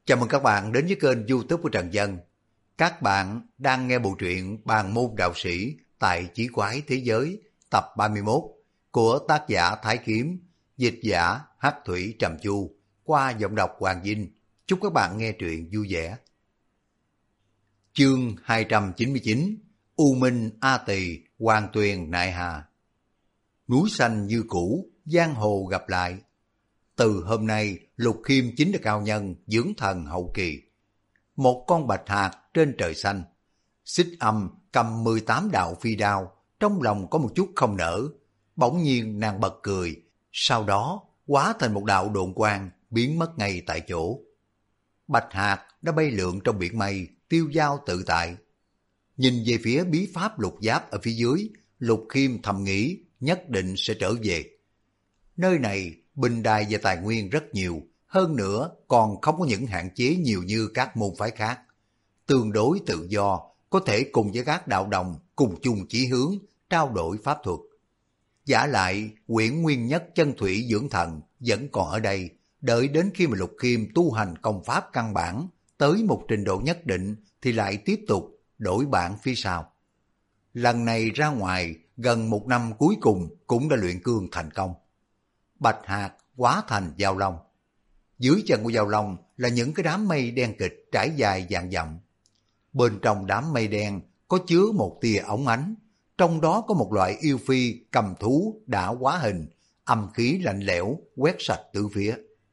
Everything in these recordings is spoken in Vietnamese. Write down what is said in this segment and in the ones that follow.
Chào mừng các bạn đến với kênh YouTube của Trần Dân. Các bạn đang nghe bộ truyện Bàn môn đạo sĩ tại Chí Quái Thế Giới tập 31 của tác giả Thái Kiếm, dịch giả Hắc Thủy Trầm Chu qua giọng đọc Hoàng Vinh. Chúc các bạn nghe truyện vui vẻ. Chương 299: U Minh A Tỳ, Hoàng Tuyền Nại Hà. Núi xanh như cũ, giang hồ gặp lại. Từ hôm nay, Lục Khiêm chính là cao nhân dưỡng thần hậu kỳ. Một con bạch hạc trên trời xanh. Xích Âm cầm 18 đạo phi đao, trong lòng có một chút không nở. Bỗng nhiên nàng bật cười, sau đó hóa thành một đạo độn quang biến mất ngay tại chỗ. Bạch hạc đã bay lượn trong biển mây, tiêu dao tự tại. Nhìn về phía bí pháp lục giáp ở phía dưới, Lục Khiêm thầm nghĩ nhất định sẽ trở về. Nơi này bình đài và tài nguyên rất nhiều, hơn nữa còn không có những hạn chế nhiều như các môn phái khác. Tương đối tự do, có thể cùng với các đạo đồng cùng chung chí hướng, trao đổi pháp thuật. Giả lại, quyển nguyên nhất chân thủy dưỡng thần vẫn còn ở đây, đợi đến khi mà Lục Khiêm tu hành công pháp căn bản, tới một trình độ nhất định thì lại tiếp tục đổi bản phía sau. Lần này ra ngoài, gần một năm cuối cùng cũng đã luyện cương thành công. Bạch hạc hóa thành giao long. Dưới chân của giao long là những cái đám mây đen kịch trải dài vạn dặm. Bên trong đám mây đen có chứa một tia óng ánh, trong đó có một loại yêu phi cầm thú đã hóa hình, âm khí lạnh lẽo quét sạch tứ phía.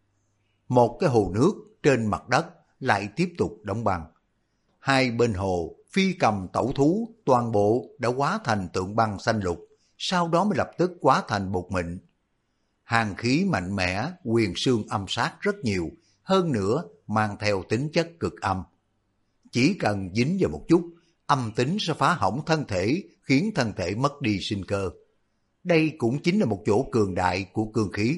Một cái hồ nước trên mặt đất lại tiếp tục đóng băng. Hai bên hồ phi cầm tẩu thú toàn bộ đã hóa thành tượng băng xanh lục, sau đó mới lập tức hóa thành bột mịn. Hàn khí mạnh mẽ, quyền xương âm sát rất nhiều, hơn nữa mang theo tính chất cực âm. Chỉ cần dính vào một chút, âm tính sẽ phá hỏng thân thể, khiến thân thể mất đi sinh cơ. Đây cũng chính là một chỗ cường đại của cương khí.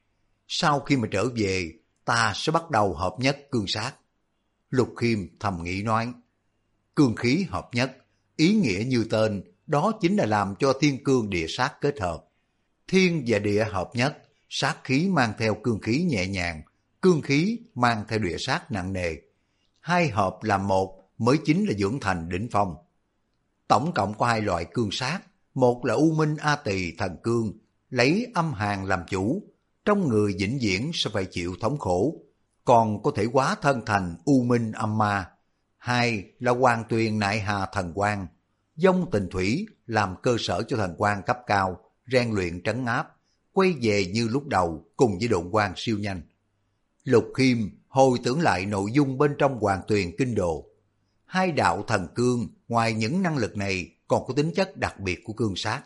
Sau khi mà trở về, ta sẽ bắt đầu hợp nhất cương sát. Lục Khiêm thầm nghĩ nói, cương khí hợp nhất, ý nghĩa như tên, đó chính là làm cho thiên cương địa sát kết hợp. Thiên và địa hợp nhất, sát khí mang theo cương khí nhẹ nhàng, cương khí mang theo địa sát nặng nề. Hai hợp làm một mới chính là dưỡng thành đỉnh phong. Tổng cộng có hai loại cương sát, một là U Minh A Tỳ thần cương, lấy âm hàn làm chủ, trong người vĩnh viễn sẽ phải chịu thống khổ, còn có thể hóa thân thành U Minh âm ma. Hai là Hoàng Tuyền Nại Hà thần quang, dông tình thủy làm cơ sở cho thần quang cấp cao, rèn luyện trấn áp, quay về như lúc đầu cùng với độn quang siêu nhanh. Lục Khiêm hồi tưởng lại nội dung bên trong Hoàng Tuyền Kinh Đồ. Hai đạo thần cương ngoài những năng lực này còn có tính chất đặc biệt của cương sát.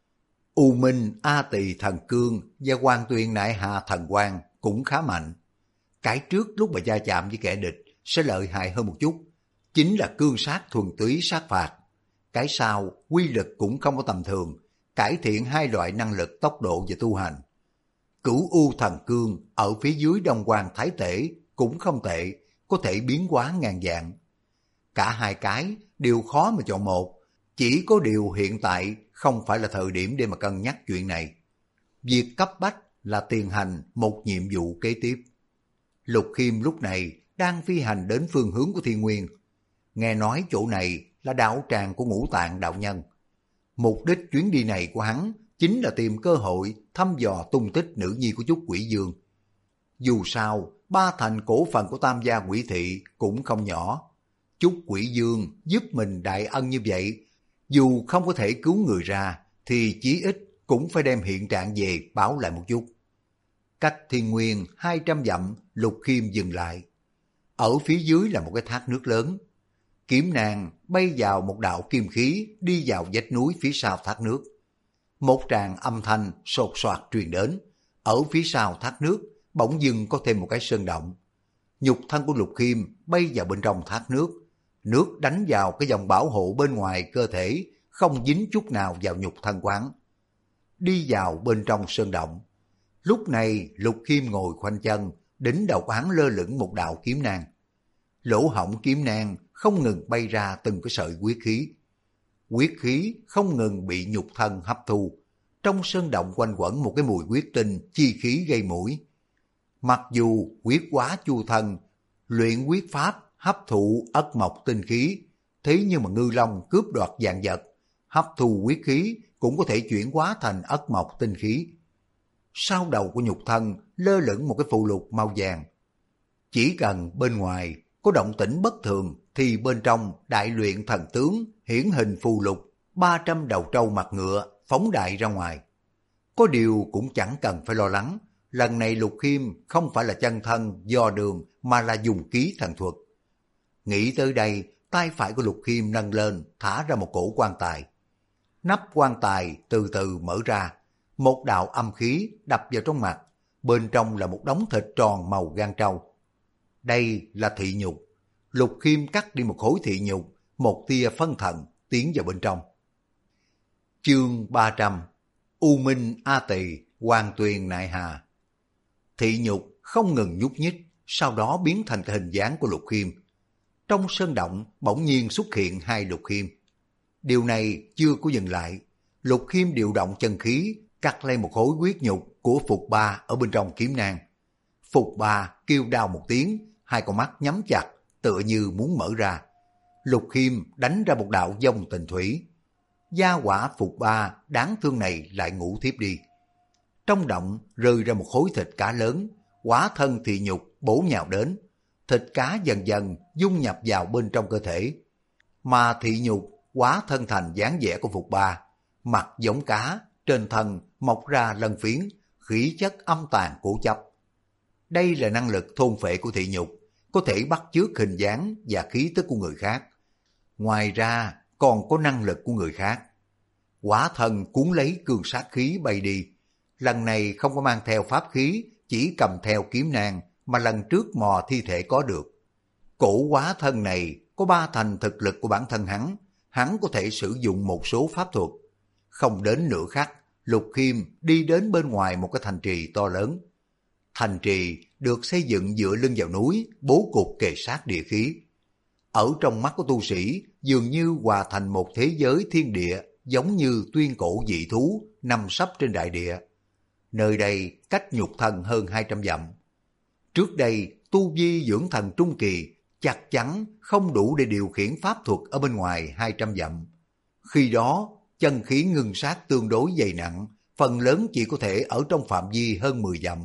U Minh A Tỳ thần cương và Hoàng Tuyền Nại Hà thần quang cũng khá mạnh. Cái trước lúc mà va chạm với kẻ địch sẽ lợi hại hơn một chút, chính là cương sát thuần túy sát phạt. Cái sau quy lực cũng không có tầm thường, cải thiện hai loại năng lực tốc độ và tu hành. Cửu U thần cương ở phía dưới Đông Hoàng Thái Tể cũng không tệ, có thể biến hóa ngàn dạng. Cả hai cái đều khó mà chọn một, chỉ có điều hiện tại không phải là thời điểm để mà cân nhắc chuyện này. Việc cấp bách là tiền hành một nhiệm vụ kế tiếp. Lục Khiêm lúc này đang phi hành đến phương hướng của Thiên Nguyên. Nghe nói chỗ này là đạo tràng của Ngũ Tạng đạo nhân. Mục đích chuyến đi này của hắn chính là tìm cơ hội thăm dò tung tích nữ nhi của Chúc Quỷ Dương. Dù sao, ba thành cổ phần của Tam gia Quỷ Thị cũng không nhỏ. Chúc Quỷ Dương giúp mình đại ân như vậy, dù không có thể cứu người ra, thì chí ít cũng phải đem hiện trạng về báo lại một chút. Cách Thiên Nguyên 200 dặm, Lục Khiêm dừng lại. Ở phía dưới là một cái thác nước lớn. Kiếm nàng bay vào một đạo kim khí đi vào vách núi phía sau thác nước. Một tràng âm thanh sột soạt truyền đến. Ở phía sau thác nước bỗng dưng có thêm một cái sơn động. Nhục thân của Lục Khiêm bay vào bên trong thác nước. Nước đánh vào cái vòng bảo hộ bên ngoài cơ thể, không dính chút nào vào nhục thân quán. Đi vào bên trong sơn động. Lúc này Lục Khiêm ngồi khoanh chân, đỉnh đầu hắn lơ lửng một đạo kiếm nang. Lỗ hổng kiếm nang không ngừng bay ra từng cái sợi huyết khí. Huyết khí không ngừng bị nhục thân hấp thu. Trong sơn động quanh quẩn một cái mùi huyết tinh chi khí gây mũi. Mặc dù huyết hóa chu thân, luyện quyết pháp hấp thụ ất mộc tinh khí, thế nhưng mà ngư long cướp đoạt vạn vật, hấp thu quyết khí cũng có thể chuyển hóa thành ất mộc tinh khí. Sau đầu của nhục thân lơ lửng một cái phù lục màu vàng. Chỉ cần bên ngoài có động tĩnh bất thường thì bên trong đại luyện thần tướng hiển hình phù lục 300 đầu trâu mặt ngựa phóng đại ra ngoài. Có điều cũng chẳng cần phải lo lắng, lần này Lục Khiêm không phải là chân thân do đường mà là dùng ký thần thuật. Nghĩ tới đây, tay phải của Lục Khiêm nâng lên thả ra một cổ quan tài. Nắp quan tài từ từ mở ra, một đạo âm khí đập vào trong mặt, bên trong là một đống thịt tròn màu gan trâu. Đây là thị nhục. Lục Khiêm cắt đi một khối thị nhục, một tia phân thần tiến vào bên trong. Chương 300. U Minh A Tỳ, Hoàng Tuyền Nại Hà. Thị nhục không ngừng nhúc nhích, sau đó biến thành cái hình dáng của Lục Khiêm. Trong sơn động bỗng nhiên xuất hiện hai Lục Khiêm. Điều này chưa có dừng lại. Lục Khiêm điều động chân khí, cắt lên một khối huyết nhục của Phục Ba ở bên trong kiếm nang. Phục Ba kêu đau một tiếng, hai con mắt nhắm chặt, tựa như muốn mở ra. Lục Khiêm đánh ra một đạo dông tình thủy. Gia hỏa Phục Ba đáng thương này lại ngủ thiếp đi. Trong động rơi ra một khối thịt cá lớn, hóa thân thị nhục bổ nhào đến. Thịt cá dần dần dung nhập vào bên trong cơ thể. Mà thị nhục hóa thân thành dáng vẻ của Phục Ba, mặt giống cá, trên thân mọc ra lân phiến, khí chất âm tàn cố chấp. Đây là năng lực thôn phệ của thị nhục, có thể bắt chước hình dáng và khí tức của người khác. Ngoài ra còn có năng lực của người khác. Quả thân cuốn lấy cương sát khí bay đi. Lần này không có mang theo pháp khí, chỉ cầm theo kiếm nang mà lần trước mò thi thể có được. Cổ hóa thân này có 3 thành thực lực của bản thân hắn có thể sử dụng một số pháp thuật. Không đến nửa khắc, Lục Khiêm đi đến bên ngoài một cái thành trì to lớn. Thành trì được xây dựng dựa lưng vào núi, bố cục kề sát địa khí. Ở trong mắt của tu sĩ, dường như hòa thành một thế giới thiên địa, giống như tuyên cổ dị thú nằm sấp trên đại địa. Nơi đây cách nhục thân hơn 200 dặm. Trước đây, tu vi dưỡng thần trung kỳ chắc chắn không đủ để điều khiển pháp thuật ở bên ngoài 200 dặm. Khi đó, chân khí ngưng sát tương đối dày nặng, phần lớn chỉ có thể ở trong phạm vi hơn 10 dặm.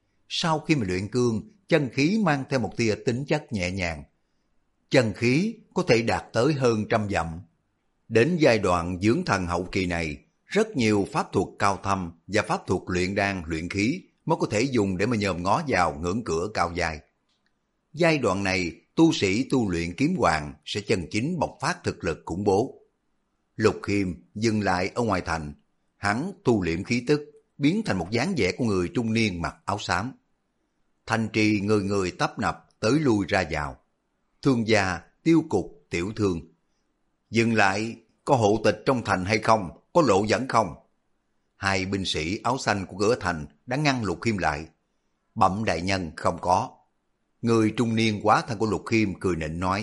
Sau khi mà luyện cương, chân khí mang theo một tia tính chất nhẹ nhàng. Chân khí có thể đạt tới hơn 100 dặm. Đến giai đoạn dưỡng thần hậu kỳ này, rất nhiều pháp thuật cao thâm và pháp thuật luyện đan luyện khí mới có thể dùng để mà nhòm ngó vào ngưỡng cửa cao dài. Giai đoạn này, tu sĩ tu luyện kiếm hoàng sẽ chân chính bộc phát thực lực khủng bố. Lục Khiêm dừng lại ở ngoài thành, hắn tu luyện khí tức, biến thành một dáng vẻ của người trung niên mặc áo xám. Thành trì người người tấp nập tới lui ra vào. Thương gia, tiêu cục, tiểu thương. Dừng lại, có hộ tịch trong thành hay không? Có lộ dẫn không? Hai binh sĩ áo xanh của cửa thành đã ngăn Lục Khiêm lại. Bẩm đại nhân không có. Người trung niên quá thân của Lục Khiêm cười nịnh nói.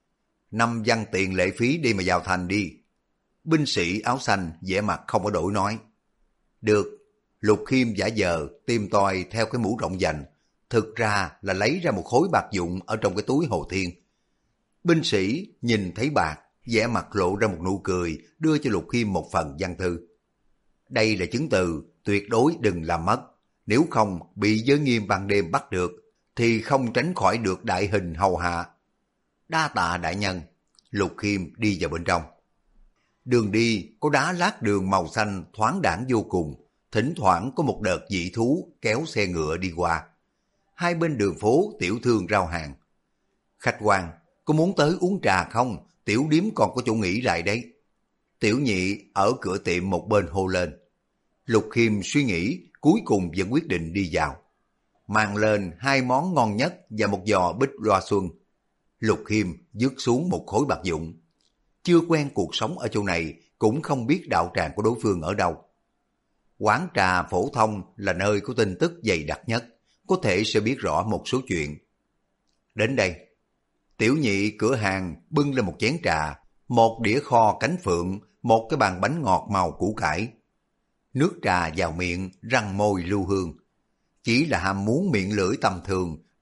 5 văn tiền lệ phí đi mà vào thành đi. Binh sĩ áo xanh vẻ mặt không có đổi nói. Được. Lục Khiêm giả vờ tìm tòi theo cái mũ rộng vành. Thực ra là lấy ra một khối bạc vụn ở trong cái túi Hồ Thiên. Binh sĩ nhìn thấy bạc, vẻ mặt lộ ra một nụ cười, đưa cho Lục Khiêm một phần văn thư. Đây là chứng từ, tuyệt đối đừng làm mất. Nếu không bị giới nghiêm ban đêm bắt được, thì không tránh khỏi được đại hình hầu hạ. Đa tạ đại nhân. Lục Khiêm đi vào bên trong. Đường đi có đá lát đường màu xanh thoáng đãng vô cùng, thỉnh thoảng có một đợt dị thú kéo xe ngựa đi qua. Hai bên đường phố tiểu thương rao hàng. Khách quan, có muốn tới uống trà không? Tiểu điếm còn có chỗ nghỉ lại đấy. Tiểu nhị ở cửa tiệm một bên hô lên. Lục Khiêm suy nghĩ, cuối cùng vẫn quyết định đi vào. Mang lên 2 món ngon nhất và một giò bích loa xuân. Lục Khiêm vứt xuống một khối bạc vụn. Chưa quen cuộc sống ở chỗ này, cũng không biết đạo tràng của đối phương ở đâu. Quán trà phổ thông là nơi có tin tức dày đặc nhất, có thể sẽ biết rõ một số chuyện. Đến đây, tiểu nhị cửa hàng bưng lên một chén trà, một đĩa kho cánh phượng, một cái bàn bánh ngọt màu củ cải. Nước trà vào miệng, răng môi lưu hương. Chỉ là ham muốn miệng lưỡi tầm thường,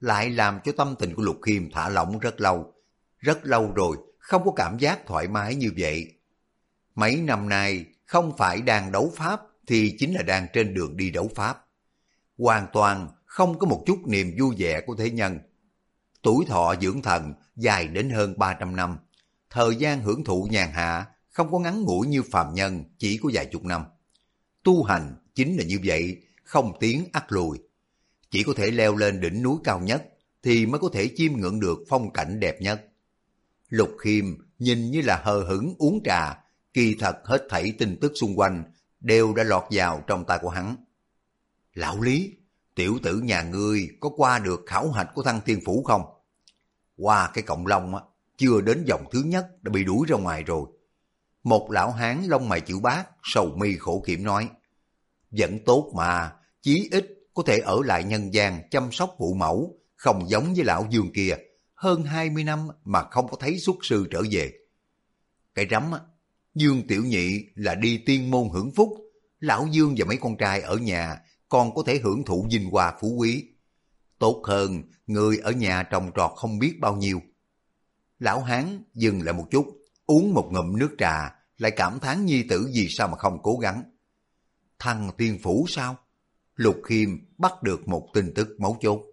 lại làm cho tâm tình của Lục Khiêm thả lỏng rất lâu rồi, không có cảm giác thoải mái như vậy. Mấy năm nay không phải đang đấu pháp thì chính là đang trên đường đi đấu pháp. Hoàn toàn không có một chút niềm vui vẻ của thế nhân. Tuổi thọ dưỡng thần dài đến hơn 300 năm, thời gian hưởng thụ nhàn hạ không có ngắn ngủi như phàm nhân chỉ có vài chục năm. Tu hành chính là như vậy, không tiến ắt lùi. Chỉ có thể leo lên đỉnh núi cao nhất thì mới có thể chiêm ngưỡng được phong cảnh đẹp nhất. Lục Khiêm nhìn như là hờ hững uống trà, kỳ thật hết thảy tin tức xung quanh đều đã lọt vào trong tay của hắn. Lão Lý, tiểu tử nhà ngươi có qua được khảo hạch của Thăng Tiên Phủ không? Qua cái cọng lông á, chưa đến vòng thứ nhất đã bị đuổi ra ngoài rồi. Một lão hán lông mày chữ bát, sầu mi khổ kiểm nói. Vẫn tốt mà, chí ít có thể ở lại nhân gian chăm sóc phụ mẫu, không giống với lão Dương kia, hơn 20 năm mà không có thấy xuất sư trở về. Cái rắm á, Dương Tiểu Nhị là đi tiên môn hưởng phúc, lão Dương và mấy con trai ở nhà còn có thể hưởng thụ vinh hoa phú quý. Tốt hơn người ở nhà trồng trọt không biết bao nhiêu. Lão hán dừng lại một chút, uống một ngụm nước trà, lại cảm thán nhi tử vì sao mà không cố gắng. Thăng Tiên Phủ sao? Lục Khiêm bắt được một tin tức mấu chốt.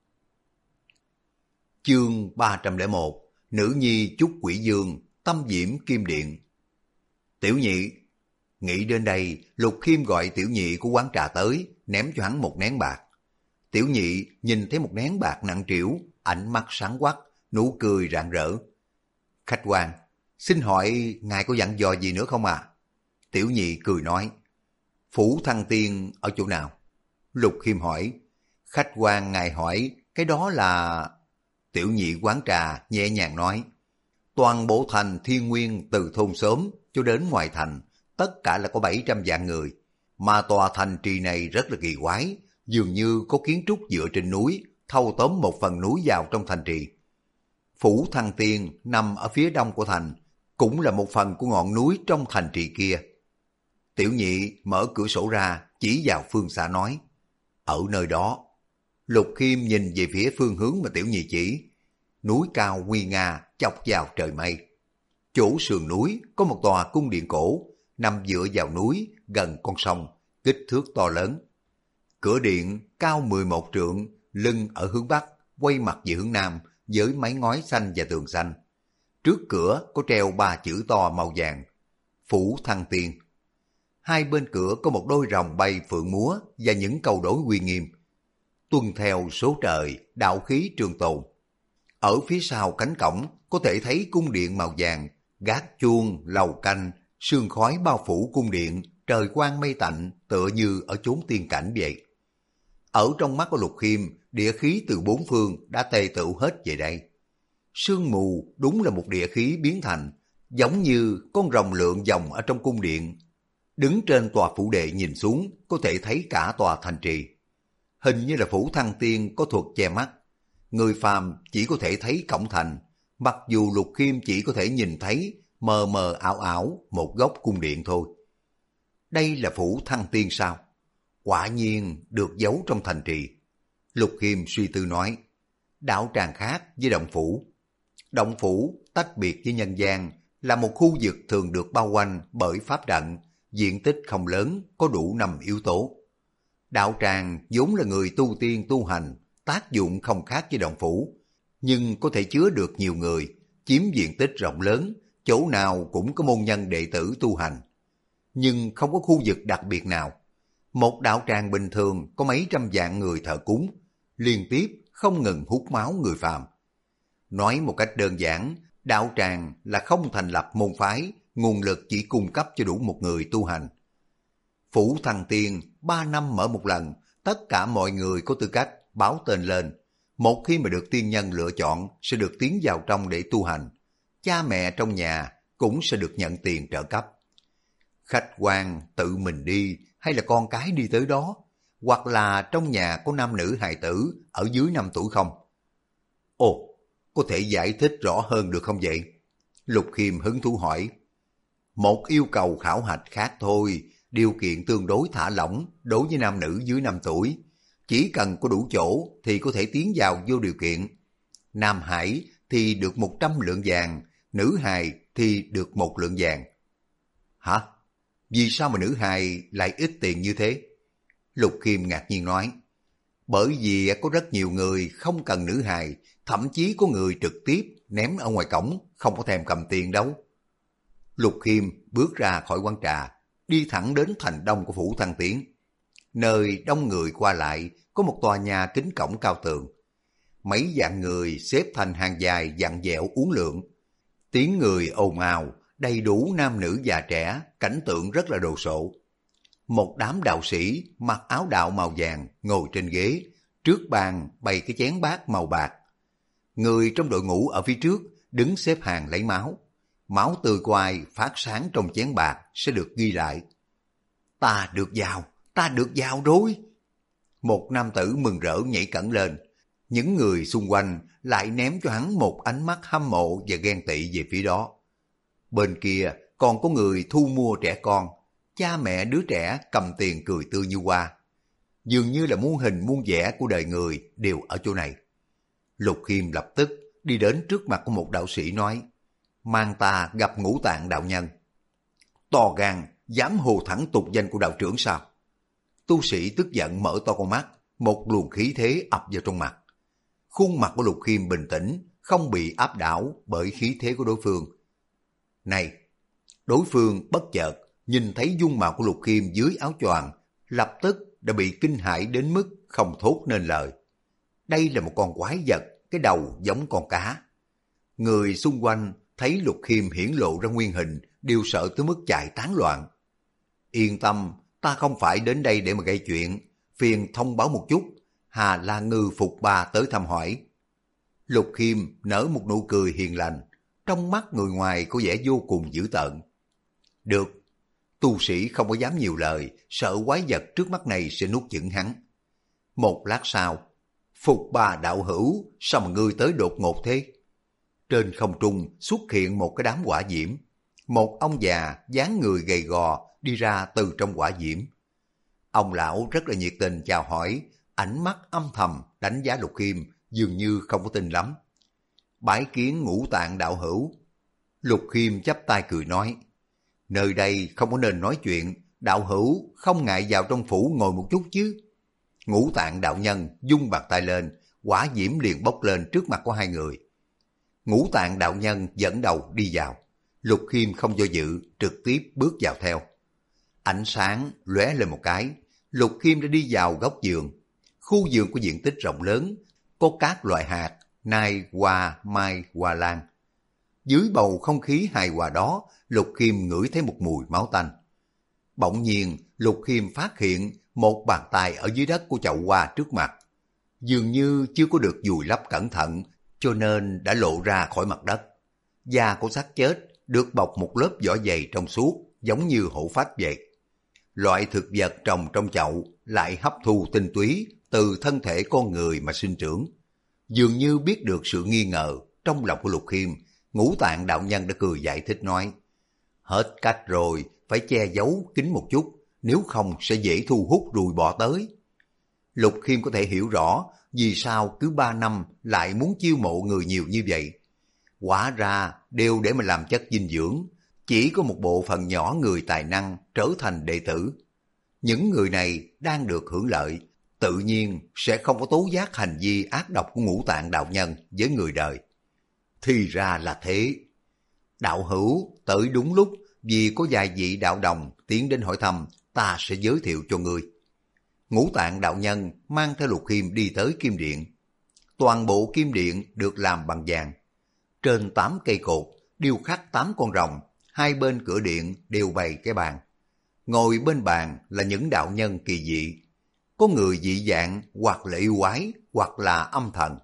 Chương 301, Nữ nhi Trúc Quỷ Dương, Tâm Diễm Kim Điện. Tiểu Nhị. Nghĩ đến đây, Lục Khiêm gọi Tiểu Nhị của quán trà tới, ném cho hắn một nén bạc. Tiểu Nhị nhìn thấy một nén bạc nặng trĩu, ánh mắt sáng quắc, nụ cười rạng rỡ. Khách quan, xin hỏi ngài có dặn dò gì nữa không à? Tiểu Nhị cười nói. Phủ Thăng Tiên ở chỗ nào? Lục Khiêm hỏi. Khách quan ngài hỏi, cái đó là... Tiểu Nhị quán trà nhẹ nhàng nói. Toàn bộ thành Thiên Nguyên từ thôn xóm cho đến ngoài thành, tất cả là có 700 vạn người. Mà tòa thành trì này rất là kỳ quái, dường như có kiến trúc dựa trên núi, thâu tóm một phần núi vào trong thành trì. Phủ Thăng Tiên nằm ở phía đông của thành, cũng là một phần của ngọn núi trong thành trì kia. Tiểu Nhị mở cửa sổ ra, chỉ vào phương xa nói. Ở nơi đó. Lục Khiêm nhìn về phía phương hướng mà Tiểu Nhị chỉ. Núi cao nguy nga chọc vào trời mây. Chỗ sườn núi có một tòa cung điện cổ, nằm dựa vào núi gần con sông, kích thước to lớn. Cửa điện cao 11 trượng, lưng ở hướng bắc, quay mặt về hướng nam với mái ngói xanh và tường xanh. Trước cửa có treo 3 chữ to màu vàng, Phủ Thăng Tiên. Hai bên cửa có một đôi rồng bay phượng múa và những câu đối uy nghiêm. Tuân theo số trời, đạo khí trường tồn. Ở phía sau cánh cổng có thể thấy cung điện màu vàng, gác chuông, lầu canh, sương khói bao phủ cung điện, trời quang mây tạnh tựa như ở chốn tiên cảnh vậy. Ở trong mắt của Lục Khiêm, địa khí từ bốn phương đã tề tựu hết về đây. Sương mù đúng là một địa khí biến thành, giống như con rồng lượn vòng ở trong cung điện. Đứng trên tòa phủ đệ nhìn xuống, có thể thấy cả tòa thành trì. Hình như là Phủ Thăng Tiên có thuật che mắt. Người phàm chỉ có thể thấy cổng thành, mặc dù Lục Khiêm chỉ có thể nhìn thấy mờ mờ ảo ảo một góc cung điện thôi. Đây là Phủ Thăng Tiên sao? Quả nhiên được giấu trong thành trì. Lục Khiêm suy tư nói, đạo tràng khác với động phủ. Động phủ tách biệt với nhân gian, là một khu vực thường được bao quanh bởi pháp trận, diện tích không lớn, có đủ 5 yếu tố. Đạo tràng vốn là người tu tiên tu hành, tác dụng không khác với động phủ, nhưng có thể chứa được nhiều người, chiếm diện tích rộng lớn, chỗ nào cũng có môn nhân đệ tử tu hành. Nhưng không có khu vực đặc biệt nào. Một đạo tràng bình thường có mấy trăm vạn người thờ cúng, liên tiếp không ngừng hút máu người phàm. Nói một cách đơn giản, đạo tràng là không thành lập môn phái, nguồn lực chỉ cung cấp cho đủ một người tu hành. Phủ Thăng Tiên 3 năm mở một lần, tất cả mọi người có tư cách báo tên lên. Một khi mà được tiên nhân lựa chọn sẽ được tiến vào trong để tu hành. Cha mẹ trong nhà cũng sẽ được nhận tiền trợ cấp. Khách quan tự mình đi hay là con cái đi tới đó, hoặc là trong nhà có nam nữ hài tử ở dưới 5 tuổi không? Ồ, có thể giải thích rõ hơn được không vậy? Lục Khiêm hứng thú hỏi. Một yêu cầu khảo hạch khác thôi, điều kiện tương đối thả lỏng đối với nam nữ dưới 5 tuổi. chỉ cần có đủ chỗ thì có thể tiến vào vô điều kiện. Nam Hải thì được 100 lượng vàng, nữ hài thì được 1 lượng vàng. Hả? Vì sao mà nữ hài lại ít tiền như thế? Lục Khiêm ngạc nhiên nói. Bởi vì có rất nhiều người không cần nữ hài, thậm chí có người trực tiếp ném ở ngoài cổng, không có thèm cầm tiền đâu. Lục Khiêm bước ra khỏi quán trà, đi thẳng đến thành đông của phủ Thăng Tiến. Nơi đông người qua lại có một tòa nhà kính cổng cao tường. Mấy vạn người xếp thành hàng dài dặn dẹo uốn lượn. Tiếng người ồn ào, đầy đủ nam nữ già trẻ, cảnh tượng rất là đồ sộ. Một đám đạo sĩ mặc áo đạo màu vàng ngồi trên ghế, trước bàn bày cái chén bát màu bạc. Người trong đội ngũ ở phía trước đứng xếp hàng lấy máu. Máu tươi của ai phát sáng trong chén bạc sẽ được ghi lại. Ta được vào rồi. Một nam tử mừng rỡ nhảy cẫng lên. Những người xung quanh lại ném cho hắn một ánh mắt hâm mộ và ghen tị về phía đó. Bên kia còn có người thu mua trẻ con. Cha mẹ đứa trẻ cầm tiền cười tươi như hoa. Dường như là muôn hình muôn vẻ của đời người đều ở chỗ này. Lục Khiêm lập tức đi đến trước mặt của một đạo sĩ nói, mang ta gặp Ngũ Tạng đạo nhân. To gan, dám hồ thẳng tục danh của đạo trưởng sao? Tu sĩ tức giận mở to con mắt, một luồng khí thế ập vào trong mặt. Khuôn mặt của Lục Khiêm bình tĩnh, không bị áp đảo bởi khí thế của đối phương. Này! Đối phương bất chợt nhìn thấy dung mạo của Lục Khiêm dưới áo choàng, lập tức đã bị kinh hãi đến mức không thốt nên lời. Đây là một con quái vật, cái đầu giống con cá. Người xung quanh thấy Lục Khiêm hiển lộ ra nguyên hình, đều sợ tới mức chạy tán loạn. Yên tâm, ta không phải đến đây để mà gây chuyện, phiền thông báo một chút, Hà La Ngư Phục Ba tới thăm hỏi. Lục Khiêm nở một nụ cười hiền lành, trong mắt người ngoài có vẻ vô cùng dữ tợn. Được, tu sĩ không có dám nhiều lời, sợ quái vật trước mắt này sẽ nuốt chửng hắn. Một lát sau, Phục Ba đạo hữu, sao mà ngươi tới đột ngột thế? Trên không trung xuất hiện một cái đám hỏa diễm. Một ông già dáng người gầy gò đi ra từ trong hỏa diễm. Ông lão rất là nhiệt tình chào hỏi, ánh mắt âm thầm đánh giá Lục Khiêm, dường như không có tin lắm. Bái kiến Ngũ Tạng đạo hữu. Lục Khiêm chắp tay cười nói, nơi đây không có nên nói chuyện, đạo hữu không ngại vào trong phủ ngồi một chút chứ. Ngũ Tạng đạo nhân vung bàn tay lên, hỏa diễm liền bốc lên trước mặt của hai người. Ngũ Tạng đạo nhân dẫn đầu đi vào. Lục Khiêm không do dự, trực tiếp bước vào theo. Ánh sáng lóe lên một cái, Lục Khiêm đã đi vào góc vườn. Khu vườn có diện tích rộng lớn, có các loại hạt, nai, hoa, mai, hoa lan. Dưới bầu không khí hài hòa đó, Lục Khiêm ngửi thấy một mùi máu tanh. Bỗng nhiên, Lục Khiêm phát hiện một bàn tay ở dưới đất của chậu hoa trước mặt. Dường như chưa có được dùi lấp cẩn thận, cho nên đã lộ ra khỏi mặt đất. Da của xác chết được bọc một lớp vỏ dày trong suốt, giống như hổ phách vậy. Loại thực vật trồng trong chậu lại hấp thu tinh túy từ thân thể con người mà sinh trưởng. Dường như biết được sự nghi ngờ trong lòng của Lục Khiêm, Ngũ Tạng đạo nhân đã cười giải thích nói, hết cách rồi, phải che giấu kín một chút, nếu không sẽ dễ thu hút ruồi bọ tới. Lục Khiêm có thể hiểu rõ vì sao cứ 3 năm lại muốn chiêu mộ người nhiều như vậy. Quả ra đều để mà làm chất dinh dưỡng, chỉ có một bộ phận nhỏ người tài năng trở thành đệ tử. Những người này đang được hưởng lợi, tự nhiên sẽ không có tố giác hành vi ác độc của Ngũ Tạng đạo nhân với người đời. Thì ra là thế. Đạo hữu tới đúng lúc, vì có vài vị đạo đồng tiến đến hỏi thăm, ta sẽ giới thiệu cho ngươi. Ngũ Tạng đạo nhân mang theo Lục Khiêm đi tới kim điện. Toàn bộ kim điện được làm bằng vàng. Trên 8 cây cột điêu khắc 8 con rồng, hai bên cửa điện đều bày cái bàn. Ngồi bên bàn là những đạo nhân kỳ dị. Có người dị dạng hoặc là yêu quái hoặc là âm thần.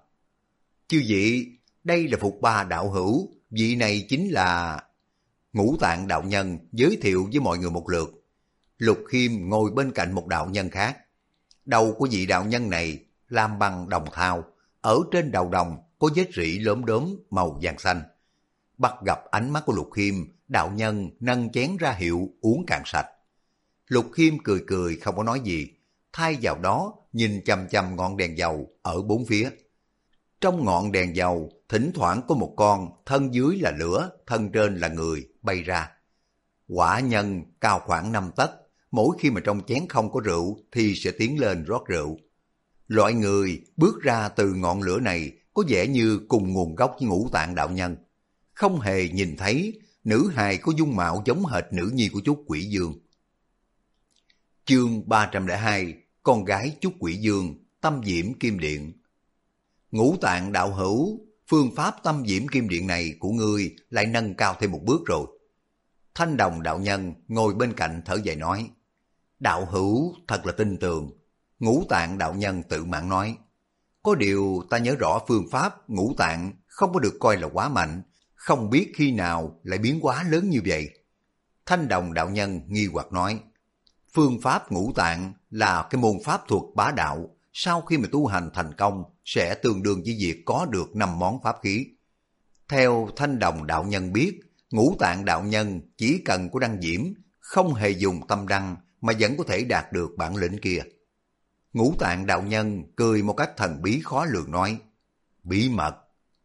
Chư vị, đây là Phục Ba đạo hữu, vị này chính là... Ngũ Tạng đạo nhân giới thiệu với mọi người một lượt. Lục Khiêm ngồi bên cạnh một đạo nhân khác. Đầu của vị đạo nhân này làm bằng đồng thau, ở trên đầu đồng có vết rỉ lốm đốm màu vàng xanh. Bắt gặp ánh mắt của Lục Khiêm, đạo nhân nâng chén ra hiệu uống cạn sạch. Lục Khiêm cười cười không có nói gì, thay vào đó nhìn chằm chằm ngọn đèn dầu ở bốn phía. Trong ngọn đèn dầu, thỉnh thoảng có một con, thân dưới là lửa, thân trên là người, bay ra. Quả nhân cao khoảng 5 tấc, mỗi khi mà trong chén không có rượu thì sẽ tiến lên rót rượu. Loại người bước ra từ ngọn lửa này có vẻ như cùng nguồn gốc với Ngũ Tạng đạo nhân. Không hề nhìn thấy nữ hài có dung mạo giống hệt nữ nhi của Chúc Quỷ Dương. Chương 302, con gái Chúc Quỷ Dương, Tâm Diễm Kim Điện. Ngũ Tạng đạo hữu, phương pháp Tâm Diễm Kim Điện này của ngươi lại nâng cao thêm một bước rồi. Thanh Đồng đạo nhân ngồi bên cạnh thở dài nói, đạo hữu thật là tin tưởng. Ngũ Tạng đạo nhân tự mãn nói, có điều ta nhớ rõ phương pháp Ngũ Tạng không có được coi là quá mạnh, không biết khi nào lại biến hóa lớn như vậy. Thanh Đồng đạo nhân nghi hoặc nói, phương pháp Ngũ Tạng là cái môn pháp thuật bá đạo, sau khi mà tu hành thành công sẽ tương đương với việc có được 5 món pháp khí. Theo Thanh Đồng đạo nhân biết, Ngũ Tạng đạo nhân chỉ cần có đăng diễm, không hề dùng tâm đăng mà vẫn có thể đạt được bản lĩnh kia. Ngũ Tạng đạo nhân cười một cách thần bí khó lường nói, bí mật.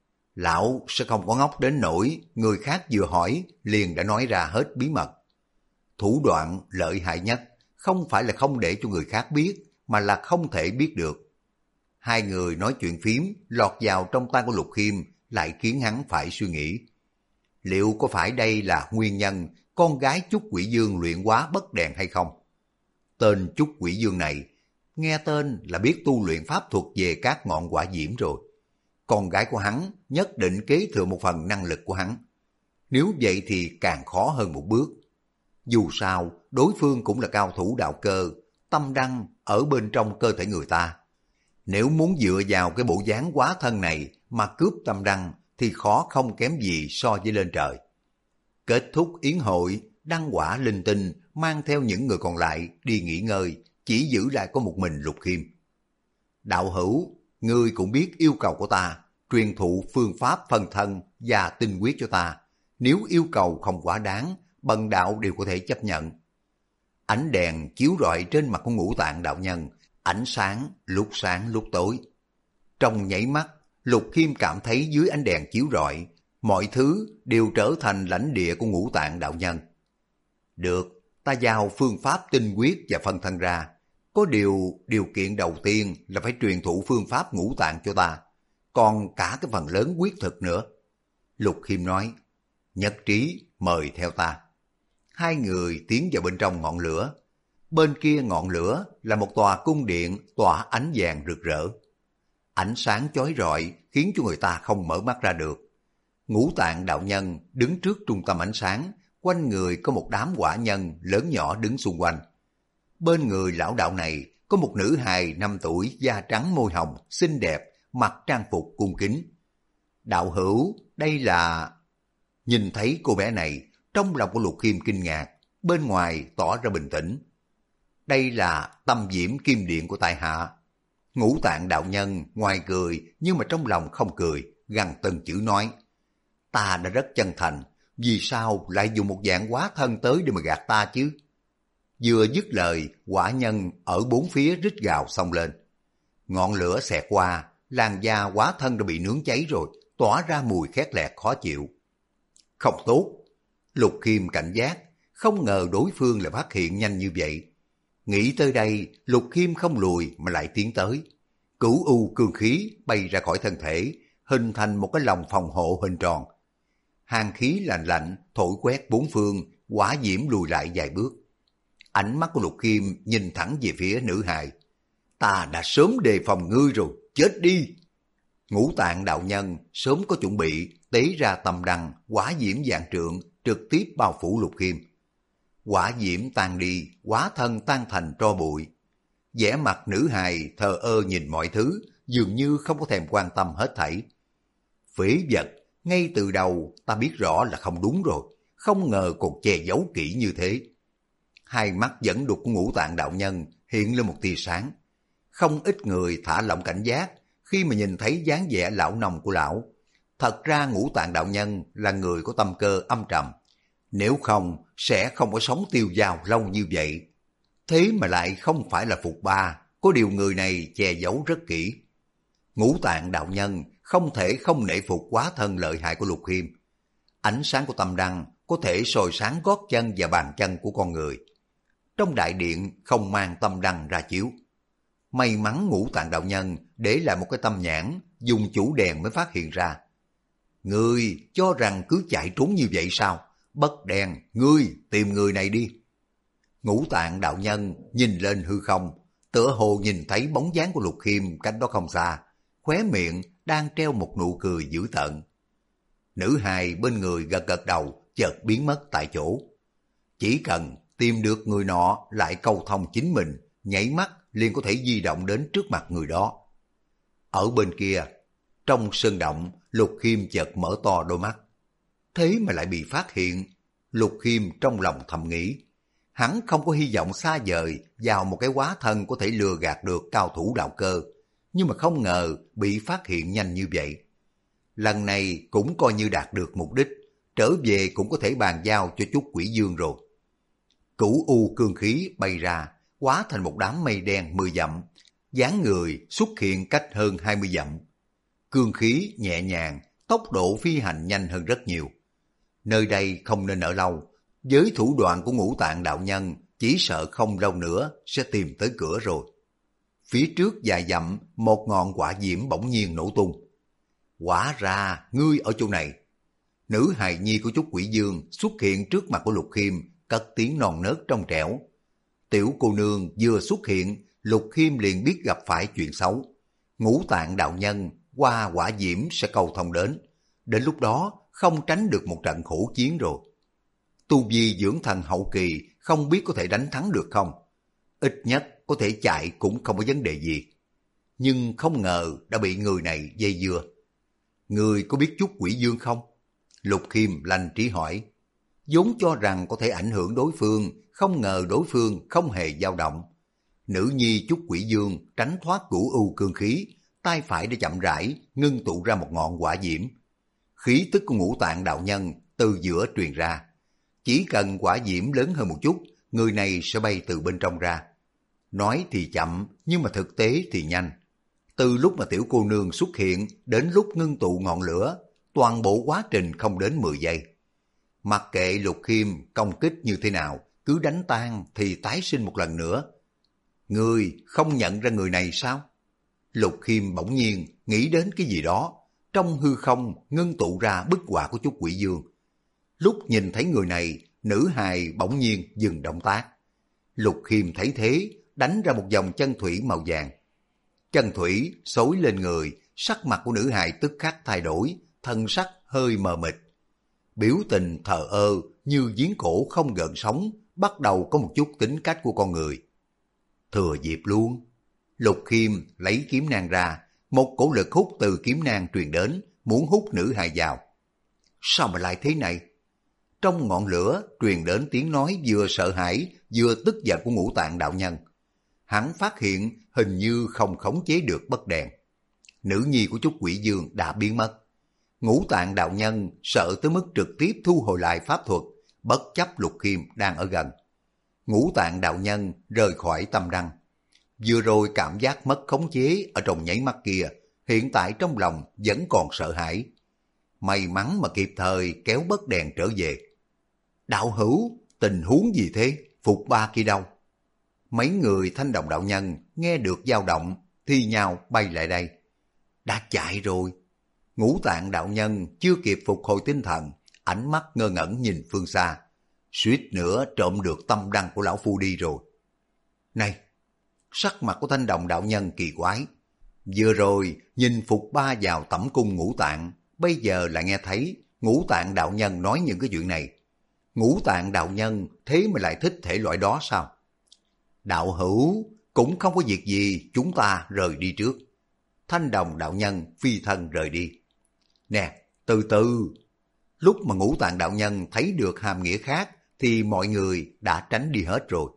Lão sẽ không có ngốc đến nỗi người khác vừa hỏi liền đã nói ra hết bí mật. Thủ đoạn lợi hại nhất không phải là không để cho người khác biết, mà là không thể biết được. Hai người nói chuyện phím lọt vào trong tai của Lục Khiêm lại khiến hắn phải suy nghĩ. Liệu có phải đây là nguyên nhân con gái Chúc Quỷ Dương luyện hóa bất đèn hay không? Tên Chúc Quỷ Dương này, nghe tên là biết tu luyện pháp thuật về các ngọn quả diễm rồi. Con gái của hắn nhất định kế thừa một phần năng lực của hắn. Nếu vậy thì càng khó hơn một bước. Dù sao, đối phương cũng là cao thủ đạo cơ, tâm đăng ở bên trong cơ thể người ta. Nếu muốn dựa vào cái bộ dáng quá thân này mà cướp tâm đăng thì khó không kém gì so với lên trời. Kết thúc yến hội, đăng quả linh tinh mang theo những người còn lại đi nghỉ ngơi, chỉ giữ lại có một mình Lục Khiêm. Đạo hữu, ngươi cũng biết yêu cầu của ta, truyền thụ phương pháp phân thân và tinh quyết cho ta. Nếu yêu cầu không quá đáng, bần đạo đều có thể chấp nhận. Ánh đèn chiếu rọi trên mặt của Ngũ Tạng đạo nhân, ánh sáng lúc tối. Trong nháy mắt, Lục Khiêm cảm thấy dưới ánh đèn chiếu rọi, mọi thứ đều trở thành lãnh địa của Ngũ Tạng đạo nhân. Được, ta giao phương pháp tinh quyết và phân thân ra. Có điều kiện đầu tiên là phải truyền thụ phương pháp Ngũ Tạng cho ta, còn cả cái phần lớn quyết thực nữa. Lục Khiêm nói, nhất trí, mời theo ta. Hai người tiến vào bên trong ngọn lửa. Bên kia ngọn lửa là một tòa cung điện tỏa ánh vàng rực rỡ. Ánh sáng chói rọi khiến cho người ta không mở mắt ra được. Ngũ Tạng đạo nhân đứng trước trung tâm ánh sáng, quanh người có một đám quả nhân lớn nhỏ đứng xung quanh. Bên người lão đạo này có một nữ hài 5 tuổi, da trắng môi hồng, xinh đẹp, mặc trang phục cung kính. Đạo hữu, đây là... Nhìn thấy cô bé này, trong lòng của Lục Khiêm kinh ngạc, bên ngoài tỏ ra bình tĩnh. Đây là Tâm Diễm Kim Điện của tại hạ. Ngũ Tạng đạo nhân ngoài cười nhưng mà trong lòng không cười, gằn từng chữ nói, ta đã rất chân thành, vì sao lại dùng một dạng hóa thân tới để mà gạt ta chứ? Vừa dứt lời, quả nhân ở bốn phía rít gào xông lên. Ngọn lửa xẹt qua, làn da hóa thân đã bị nướng cháy rồi, tỏa ra mùi khét lẹt khó chịu. Không tốt. Lục Khiêm cảnh giác, không ngờ đối phương lại phát hiện nhanh như vậy. Nghĩ tới đây, Lục Khiêm không lùi mà lại tiến tới. Cửu u cương khí bay ra khỏi thân thể, hình thành một cái lồng phòng hộ hình tròn. Hàn khí lạnh lạnh thổi quét bốn phương, hỏa diễm lùi lại vài bước. Ánh mắt của Lục Khiêm nhìn thẳng về phía nữ hài. Ta đã sớm đề phòng ngươi rồi, chết đi. Ngũ Tạng đạo nhân sớm có chuẩn bị, tế ra tầm đăng, hỏa diễm vạn trượng trực tiếp bao phủ Lục Khiêm. Hỏa diễm tan đi, hóa thân tan thành tro bụi. Vẻ mặt nữ hài thờ ơ nhìn mọi thứ, dường như không có thèm quan tâm hết thảy. Phế vật, ngay từ đầu ta biết rõ là không đúng rồi, không ngờ còn che giấu kỹ như thế. Hai mắt dẫn đục của Ngũ Tạng đạo nhân hiện lên một tia sáng. Không ít người thả lỏng cảnh giác khi mà nhìn thấy dáng vẻ lão nồng của lão. Thật ra Ngũ Tạng đạo nhân là người có tâm cơ âm trầm, nếu không sẽ không có sống tiêu dao lâu như vậy. Thế mà lại không phải là Phục Ba, có điều người này che giấu rất kỹ. Ngũ Tạng đạo nhân không thể không nể phục quá thân lợi hại của Lục Khiêm. Ánh sáng của tâm đăng có thể soi sáng gót chân và bàn chân của con người. Trong đại điện không mang tâm đăng ra chiếu. May mắn Ngũ Tạng đạo nhân để lại một cái tâm nhãn, dùng chủ đèn mới phát hiện ra. Ngươi cho rằng cứ chạy trốn như vậy sao? Bất đèn, ngươi tìm người này đi. Ngũ Tạng đạo nhân nhìn lên hư không, tựa hồ nhìn thấy bóng dáng của Lục Khiêm cách đó không xa, khóe miệng đang treo một nụ cười dữ tợn. Nữ hài bên người gật gật đầu, chợt biến mất tại chỗ. Chỉ cần tìm được người nọ lại câu thông chính mình, nhảy mắt liền có thể di động đến trước mặt người đó. Ở bên kia, trong sơn động, Lục Khiêm chợt mở to đôi mắt. Thế mà lại bị phát hiện. Lục Khiêm trong lòng thầm nghĩ, hắn không có hy vọng xa vời vào một cái hóa thân có thể lừa gạt được cao thủ đạo cơ, nhưng mà không ngờ bị phát hiện nhanh như vậy. Lần này cũng coi như đạt được mục đích, trở về cũng có thể bàn giao cho chút quỷ dương rồi. Cửu u cương khí bay ra, hóa thành một đám mây đen 10 dặm, dáng người xuất hiện cách hơn 20 dặm. Cương khí nhẹ nhàng, tốc độ phi hành nhanh hơn rất nhiều. Nơi đây không nên ở lâu, với thủ đoạn của Ngũ Tạng đạo nhân chỉ sợ không lâu nữa sẽ tìm tới cửa rồi. Phía trước vài dặm, một ngọn quả diễm bỗng nhiên nổ tung. Quả ra ngươi ở chỗ này. Nữ hài nhi của Trúc Quỷ Dương xuất hiện trước mặt của Lục Khiêm, cất tiếng non nớt trong trẻo. Tiểu cô nương vừa xuất hiện, Lục Khiêm liền biết gặp phải chuyện xấu. Ngũ Tạng đạo nhân qua quả diễm sẽ cầu thông đến lúc đó không tránh được một trận khổ chiến rồi. Tu vi dưỡng thần hậu kỳ không biết có thể đánh thắng được không? Ít nhất có thể chạy cũng không có vấn đề gì. Nhưng không ngờ đã bị người này dây dưa. Người có biết chút Quỷ Dương không? Lục Khiêm lanh trí hỏi. Vốn cho rằng có thể ảnh hưởng đối phương, không ngờ đối phương không hề dao động. Nữ nhi chút Quỷ Dương tránh thoát cửu u cương khí, tay phải đã chậm rãi ngưng tụ ra một ngọn quả diễm. Khí tức của Ngũ Tạng đạo nhân từ giữa truyền ra. Chỉ cần quả diễm lớn hơn một chút, người này sẽ bay từ bên trong ra. Nói thì chậm, nhưng mà thực tế thì nhanh. Từ lúc mà tiểu cô nương xuất hiện đến lúc ngưng tụ ngọn lửa, toàn bộ quá trình không đến 10 giây. Mặc kệ Lục Khiêm công kích như thế nào, cứ đánh tan thì tái sinh một lần nữa. Ngươi không nhận ra người này sao? Lục Khiêm bỗng nhiên nghĩ đến cái gì đó, trong hư không ngưng tụ ra bức họa của chút Quỷ Dương. Lúc nhìn thấy người này, nữ hài bỗng nhiên dừng động tác. Lục Khiêm thấy thế, đánh ra một dòng chân thủy màu vàng. Chân thủy xối lên người, sắc mặt của nữ hài tức khắc thay đổi, thân sắc hơi mờ mịt. Biểu tình thờ ơ như giếng cổ không gợn sóng, bắt đầu có một chút tính cách của con người. Thừa dịp luôn. Lục Khiêm lấy kiếm nang ra, một cổ lực hút từ kiếm nang truyền đến, muốn hút nữ hài vào. Sao mà lại thế này? Trong ngọn lửa truyền đến tiếng nói vừa sợ hãi vừa tức giận của Ngũ Tạng đạo nhân. Hắn phát hiện hình như không khống chế được bất đèn. Nữ nhi của Trúc Quỷ Dương đã biến mất. Ngũ Tạng đạo nhân sợ tới mức trực tiếp thu hồi lại pháp thuật, bất chấp Lục Khiêm đang ở gần. Ngũ Tạng đạo nhân rời khỏi tâm đăng. Vừa rồi cảm giác mất khống chế ở trong nháy mắt kia, hiện tại trong lòng vẫn còn sợ hãi. May mắn mà kịp thời kéo bớt đèn trở về. Đạo hữu, tình huống gì thế? Phục Ba kia đâu? Mấy người Thanh Đồng đạo nhân nghe được dao động, thi nhau bay lại đây. Đã chạy rồi. Ngũ Tạng đạo nhân chưa kịp phục hồi tinh thần, ánh mắt ngơ ngẩn nhìn phương xa. Suýt nữa trộm được tâm đăng của lão phu đi rồi. Này! Sắc mặt của Thanh Đồng đạo nhân kỳ quái. Vừa rồi nhìn Phục Ba vào tẩm cung Ngũ Tạng, bây giờ lại nghe thấy Ngũ Tạng đạo nhân nói những cái chuyện này. Ngũ Tạng đạo nhân thế mà lại thích thể loại đó sao? Đạo hữu, cũng không có việc gì, chúng ta rời đi trước. Thanh Đồng đạo nhân phi thân rời đi. Nè, từ từ. Lúc mà Ngũ Tạng đạo nhân thấy được hàm nghĩa khác thì mọi người đã tránh đi hết rồi.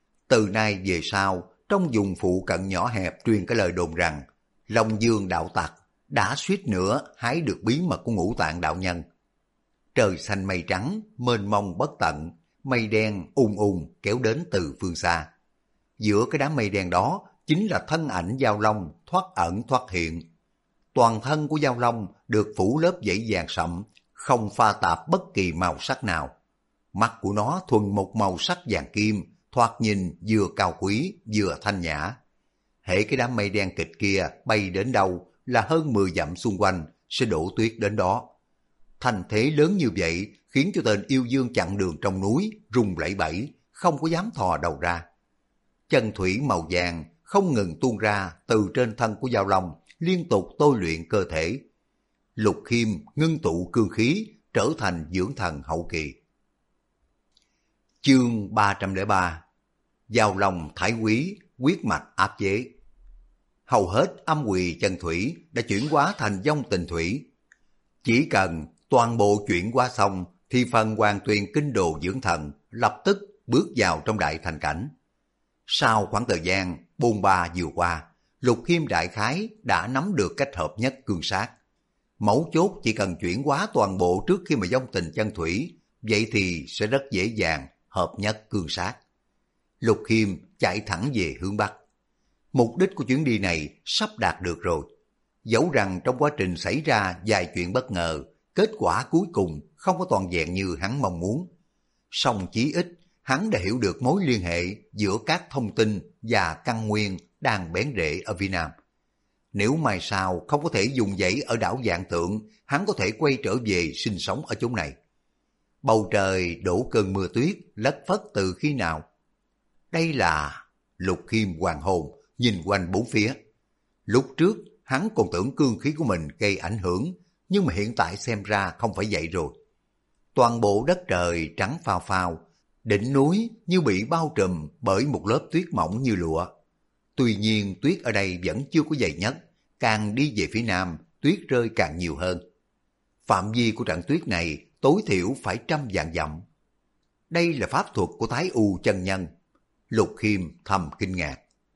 Từ nay về sau, trong vùng phụ cận nhỏ hẹp truyền cái lời đồn rằng Long Dương đạo tặc đã suýt nữa hái được bí mật của Ngũ Tạng đạo nhân. Trời xanh mây trắng, mênh mông bất tận, mây đen ùn ùn kéo đến từ phương xa. giữa cái đám mây đen đó chính là thân ảnh Giao Long thoát ẩn thoát hiện. Toàn thân của Giao Long được phủ lớp dãy vàng sậm, không pha tạp bất kỳ màu sắc nào. Mắt của nó thuần một màu sắc vàng kim, thoạt nhìn vừa cao quý vừa thanh nhã. Hễ cái đám mây đen kịch kia bay đến đâu là hơn 10 dặm xung quanh sẽ đổ tuyết đến đó. Thành thế lớn như vậy khiến cho tên yêu dương chặn đường trong núi rung lẩy bẩy, không có dám thò đầu ra. Chân thủy màu vàng không ngừng tuôn ra từ trên thân của Giao Long, liên tục tôi luyện cơ thể. Lục Khiêm ngưng tụ cương khí, trở thành dưỡng thần hậu kỳ. Chương 303. Giao Long thái quý, quyết mạch áp chế. Hầu hết âm quỳ chân thủy đã chuyển hóa thành vong tình thủy. Chỉ cần toàn bộ chuyển hóa xong thì phần Hoàng Tuyền kinh đồ dưỡng thần lập tức bước vào trong đại thành cảnh. Sau khoảng thời gian bôn ba vừa qua, Lục Khiêm đại khái đã nắm được cách hợp nhất cương sát. Mấu chốt chỉ cần chuyển hóa toàn bộ trước khi mà vong tình chân thủy, vậy thì sẽ rất dễ dàng hợp nhất cương sát. Lục Khiêm chạy thẳng về hướng Bắc. Mục đích của chuyến đi này sắp đạt được rồi. Dẫu rằng trong quá trình xảy ra vài chuyện bất ngờ, kết quả cuối cùng không có toàn vẹn như hắn mong muốn. Song chí ít, hắn đã hiểu được mối liên hệ giữa các thông tin và căn nguyên đang bén rễ ở phía Nam. Nếu mai sau không có thể dùng dãy ở đảo Vạn Tượng, hắn có thể quay trở về sinh sống ở chốn này. Bầu trời đổ cơn mưa tuyết lất phất từ khi nào? Đây là... Lục Khiêm hoàng hồn, nhìn quanh bốn phía. Lúc trước, hắn còn tưởng cương khí của mình gây ảnh hưởng, nhưng mà hiện tại xem ra không phải vậy rồi. Toàn bộ đất trời trắng phao phao, đỉnh núi như bị bao trùm bởi một lớp tuyết mỏng như lụa. Tuy nhiên tuyết ở đây vẫn chưa có dày nhất, càng đi về phía nam, tuyết rơi càng nhiều hơn. Phạm vi của trận tuyết này tối thiểu phải 100 vạn dặm. Đây là pháp thuật của Thái U chân nhân. Lục Khiêm thầm kinh ngạc.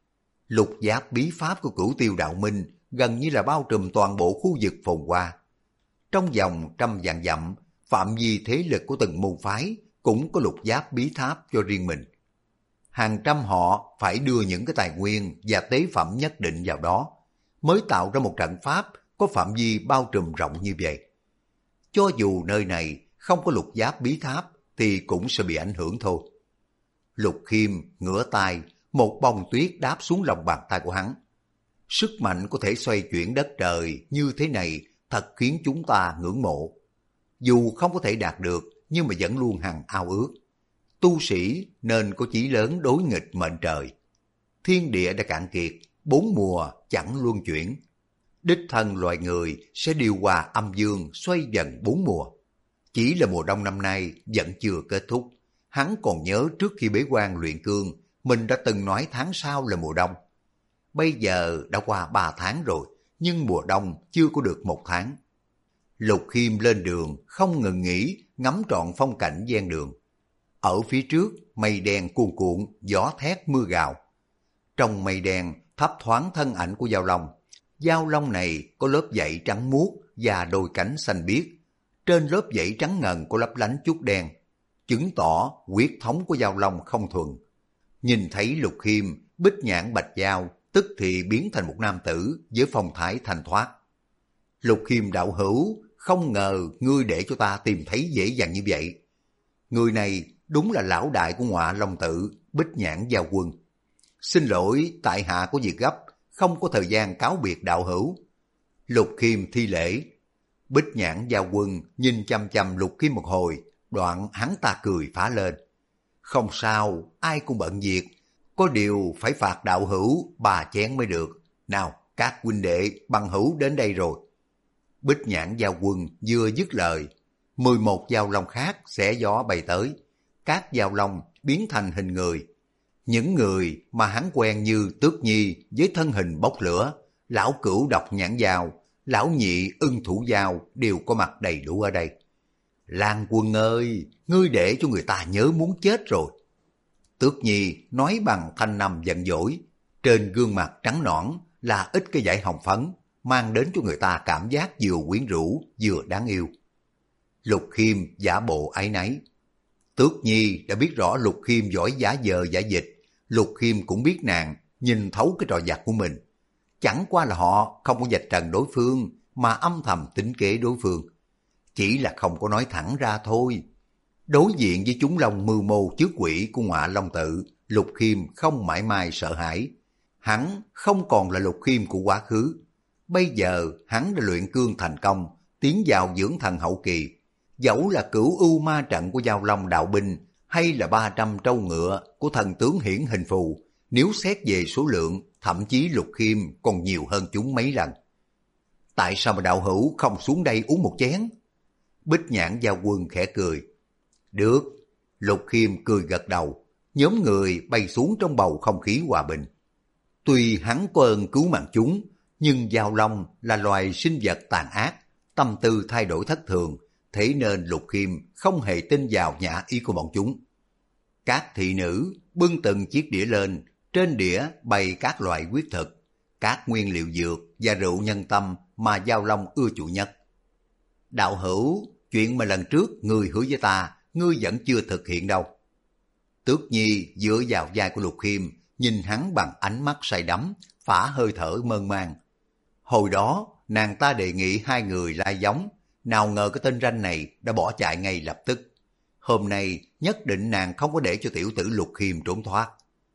Lục giáp bí pháp của Cửu Tiêu Đạo Minh gần như là bao trùm toàn bộ khu vực phồn hoa. Trong vòng 100 vạn dặm, phạm vi thế lực của từng môn phái cũng có lục giáp bí tháp cho riêng mình. Hàng trăm họ phải đưa những cái tài nguyên và tế phẩm nhất định vào đó, mới tạo ra một trận pháp có phạm vi bao trùm rộng như vậy. Cho dù nơi này không có lục giáp bí tháp thì cũng sẽ bị ảnh hưởng thôi. Lục Khiêm ngửa tay, một bông tuyết đáp xuống lòng bàn tay của hắn. Sức mạnh có thể xoay chuyển đất trời như thế này thật khiến chúng ta ngưỡng mộ. Dù không có thể đạt được nhưng mà vẫn luôn hằng ao ước. Tu sĩ nên có chí lớn đối nghịch mệnh trời. Thiên địa đã cạn kiệt, 4 mùa chẳng luân chuyển. Đích thân loài người sẽ điều hòa âm dương xoay dần 4 mùa. Chỉ là mùa đông năm nay vẫn chưa kết thúc. Hắn còn nhớ trước khi bế quan luyện cương, mình đã từng nói tháng sau là mùa đông. Bây giờ đã qua 3 tháng rồi, nhưng mùa đông chưa có được 1 tháng. Lục Khiêm lên đường, không ngừng nghỉ, ngắm trọn phong cảnh ven đường. Ở phía trước, mây đen cuồn cuộn, gió thét mưa gào. Trong mây đen, thấp thoáng thân ảnh của Giao Long. Giao Long này có lớp vảy trắng muốt và đôi cánh xanh biếc. Trên lớp vảy trắng ngần có lấp lánh chút đen, chứng tỏ huyết thống của Giao Long không thuần. Nhìn thấy Lục Khiêm, Bích Nhãn Bạch Giao tức thì biến thành một nam tử với phong thái thanh thoát. Lục Khiêm đạo hữu, không ngờ ngươi để cho ta tìm thấy dễ dàng như vậy. Người này đúng là lão đại của Ngọa Long Tự, Bích Nhãn Giao Quân. Xin lỗi, tại hạ có việc gấp, không có thời gian cáo biệt đạo hữu. Lục Khiêm thi lễ. Bích Nhãn Giao Quân nhìn chăm chăm Lục Khiêm một hồi, đoạn hắn ta cười phá lên. Không sao, ai cũng bận việc, có điều phải phạt đạo hữu 3 chén mới được. Nào, các huynh đệ bằng hữu đến đây rồi. Bích Nhãn Giao Quân vừa dứt lời, 11 Giao Long khác xẻ gió bay tới. Các Giao Long biến thành hình người. Những người mà hắn quen như Tước Nhi với thân hình bốc lửa, lão Cửu Độc Nhãn Giao, lão Nhị Ưng Thủ Giao đều có mặt đầy đủ ở đây. Lan Quân ơi, ngươi để cho người ta nhớ muốn chết rồi. Tước Nhi nói bằng thanh âm giận dỗi, trên gương mặt trắng nõn là ít cái dải hồng phấn, mang đến cho người ta cảm giác vừa quyến rũ vừa đáng yêu. Lục Khiêm giả bộ áy náy. Tước Nhi đã biết rõ Lục Khiêm giỏi giả vờ giả dịch, Lục Khiêm cũng biết nàng nhìn thấu cái trò vặt của mình. Chẳng qua là họ không có vạch trần đối phương mà âm thầm tính kế đối phương. Chỉ là không có nói thẳng ra thôi. Đối diện với chúng long mưu mô trước quỷ của Ngọa Long Tự, Lục Khiêm không mãi mai sợ hãi. Hắn không còn là Lục Khiêm của quá khứ. Bây giờ hắn đã luyện cương thành công, tiến vào dưỡng thần hậu kỳ. Dẫu là cửu ưu ma trận của Giao Long đạo binh hay là 300 trâu ngựa của thần tướng hiển hình phù, nếu xét về số lượng, thậm chí Lục Khiêm còn nhiều hơn chúng mấy lần. Tại sao mà đạo hữu không xuống đây uống một chén? Bích Nhãn Giao Quân khẽ cười. Được. Lục Khiêm cười gật đầu. Nhóm người bay xuống trong bầu không khí hòa bình. Tuy hắn có ơn cứu mạng chúng, nhưng Giao Long là loài sinh vật tàn ác, tâm tư thay đổi thất thường, thế nên Lục Khiêm không hề tin vào nhã ý của bọn chúng. Các thị nữ bưng từng chiếc đĩa lên, trên đĩa bày các loại huyết thực, các nguyên liệu dược và rượu nhân tâm mà Giao Long ưa chuộng nhất. Đạo hữu, chuyện mà lần trước ngươi hứa với ta, ngươi vẫn chưa thực hiện đâu. Tước Nhi dựa vào vai của Lục Khiêm, nhìn hắn bằng ánh mắt say đắm, phả hơi thở mơn man. Hồi đó, nàng ta đề nghị hai người lai giống, nào ngờ cái tên ranh này đã bỏ chạy ngay lập tức. Hôm nay nhất định nàng không có để cho tiểu tử Lục Khiêm trốn thoát.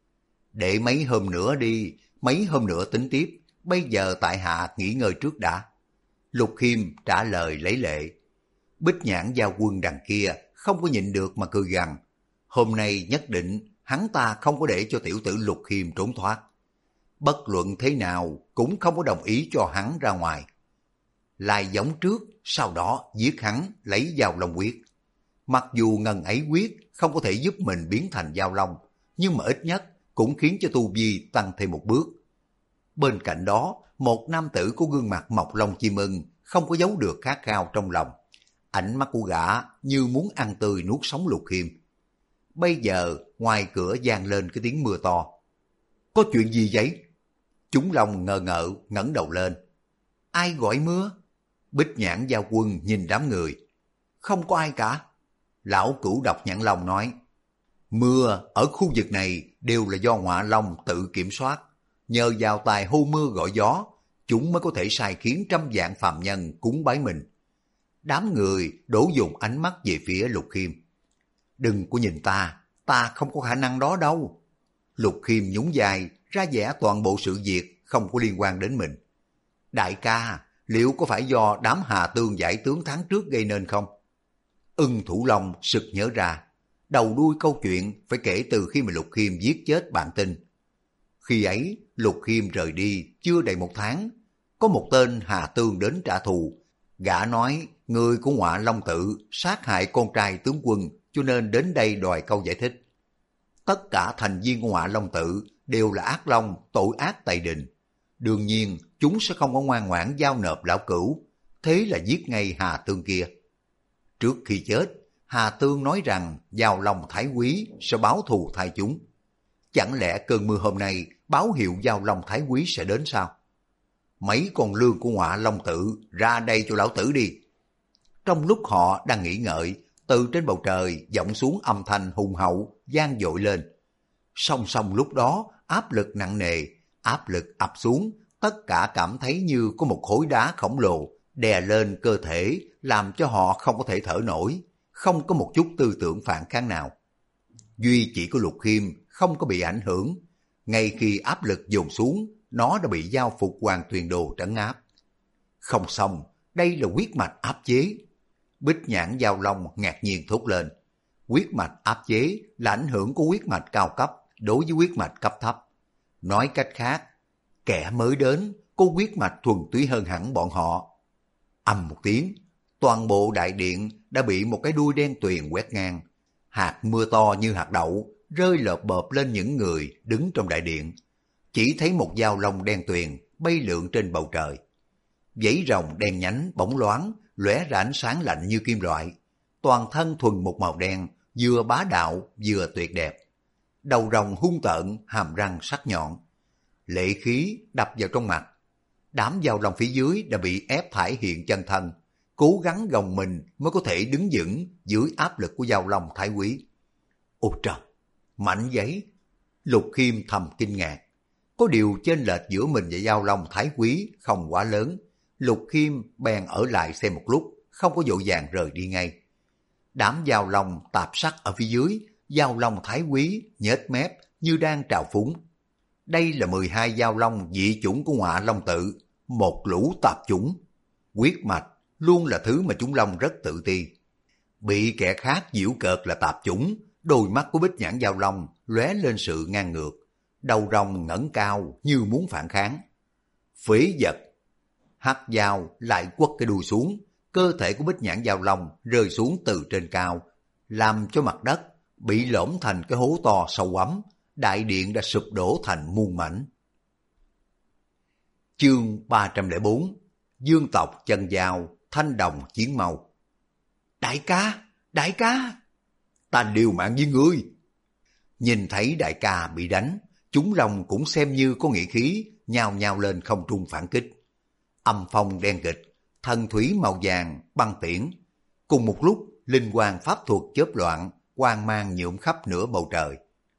Để mấy hôm nữa đi, mấy hôm nữa tính tiếp, bây giờ tại hạ nghỉ ngơi trước đã. Lục Khiêm trả lời lấy lệ. Bích Nhãn Giao Quân đằng kia không có nhịn được mà cười gằn. Hôm nay nhất định hắn ta không có để cho tiểu tử Lục Khiêm trốn thoát. Bất luận thế nào cũng không có đồng ý cho hắn ra ngoài. Lai giống trước, sau đó giết hắn lấy Giao Long quyết. Mặc dù ngần ấy quyết không có thể giúp mình biến thành Giao Long, nhưng mà ít nhất cũng khiến cho tu vi tăng thêm một bước. Bên cạnh đó, một nam tử có gương mặt mọc lông chim ưng không có giấu được khát khao trong lòng. Ánh mắt của gã như muốn ăn tươi nuốt sống Lục Khiêm. Bây giờ ngoài cửa vang lên cái tiếng mưa to. Có chuyện gì vậy? Chúng long ngờ ngợ ngẩng đầu lên. Ai gọi mưa? Bích Nhãn Giao Quân nhìn đám người. Không có ai cả. Lão Cửu Độc Nhãn Long nói. Mưa ở khu vực này đều là do Ngọa Long tự kiểm soát. Nhờ vào tài hô mưa gọi gió, chúng mới có thể sai khiến trăm vạn phàm nhân cúng bái mình. Đám người đổ dồn ánh mắt về phía Lục Khiêm. Đừng có nhìn ta không có khả năng đó đâu. Lục Khiêm nhún vai, ra vẻ toàn bộ sự việc không có liên quan đến mình. Đại ca, liệu có phải do đám Hà Tương giải tướng tháng trước gây nên không? Ưng Thủ Long sực nhớ ra, đầu đuôi câu chuyện phải kể từ khi mà Lục Khiêm giết chết bạn Tinh. Khi ấy, Lục Khiêm rời đi chưa đầy một tháng, có một tên Hà Tương đến trả thù. Gã nói người của Ngọa Long Tự sát hại con trai tướng quân, cho nên đến đây đòi câu giải thích. Tất cả thành viên của Ngọa Long Tự đều là ác long, tội ác tày đình. Đương nhiên, chúng sẽ không có ngoan ngoãn giao nộp lão Cửu, thế là giết ngay Hà Tương kia. Trước khi chết, Hà Tương nói rằng Giao Long Thái Quý sẽ báo thù thay chúng. Chẳng lẽ cơn mưa hôm nay báo hiệu Giao Long Thái Quý sẽ đến sao? Mấy con lương của Ngọa Long Tự ra đây cho lão tử đi. Trong lúc họ đang nghĩ ngợi, từ trên bầu trời vọng xuống âm thanh hùng hậu vang dội lên. Song song lúc đó áp lực nặng nề, áp lực ập xuống, tất cả cảm thấy như có một khối đá khổng lồ đè lên cơ thể, làm cho họ không có thể thở nổi, không có một chút tư tưởng phản kháng nào. Duy chỉ có Lục Khiêm không có bị ảnh hưởng. Ngay khi áp lực dồn xuống, nó đã bị Giao Phục Hoàng Tuyền Đồ trấn áp. Không xong, đây là huyết mạch áp chế. Bích Nhãn Giao Long ngạc nhiên thốt lên. Huyết mạch áp chế là ảnh hưởng của huyết mạch cao cấp đối với huyết mạch cấp thấp. Nói cách khác, kẻ mới đến có huyết mạch thuần túy hơn hẳn bọn họ. Ầm một tiếng, toàn bộ đại điện đã bị một cái đuôi đen tuyền quét ngang. Hạt mưa to như hạt đậu rơi lợp bợp lên những người đứng trong đại điện. Chỉ thấy một Giao Long đen tuyền bay lượn trên bầu trời. Dãy rồng đen nhánh bóng loáng, lóe ra ánh sáng lạnh như kim loại. Toàn thân thuần một màu đen, vừa bá đạo vừa tuyệt đẹp. Đầu rồng hung tợn, hàm răng sắc nhọn. Lệ khí đập vào trong mặt. Đám Giao Long phía dưới đã bị ép thải hiện chân thân, cố gắng gồng mình mới có thể đứng vững dưới áp lực của Giao Long Thái Quý. Ôi trời, mạnh vậy! Lục Khiêm thầm kinh ngạc. Có điều chênh lệch giữa mình và Giao Long Thái Quý không quá lớn. Lục Khiêm bèn ở lại xem một lúc, không có vội vàng rời đi ngay. Đám Giao Long tạp sắc ở phía dưới, Giao Long Thái Quý nhếch mép như đang trào phúng. Đây là 12 Giao Long dị chủng của Ngọa Long Tự, một lũ tạp chủng. Huyết mạch luôn là thứ mà chúng Long rất tự ti. Bị kẻ khác giễu cợt là tạp chủng, đôi mắt của Bích Nhãn Giao Long lóe lên sự ngang ngược, đầu rồng ngẩng cao như muốn phản kháng. Phế vật! Hắc Giao lại quất cái đuôi xuống, cơ thể của Bích Nhãn Giao Long rơi xuống từ trên cao, làm cho mặt đất bị lõm thành cái hố to sâu ắm, đại điện đã sụp đổ thành muôn mảnh. Chương 304: Dương tộc chân giao, thanh đồng chiến mâu. Đại ca! Đại ca! Ta liều mạng với ngươi! Nhìn thấy đại ca bị đánh, chúng Long cũng xem như có nghĩa khí, nhao nhao lên không trung phản kích. Âm phong đen kịch, thần thủy màu vàng, băng tiễn. Cùng một lúc, linh quang pháp thuật chớp loạn, quang mang nhuộm khắp nửa bầu trời.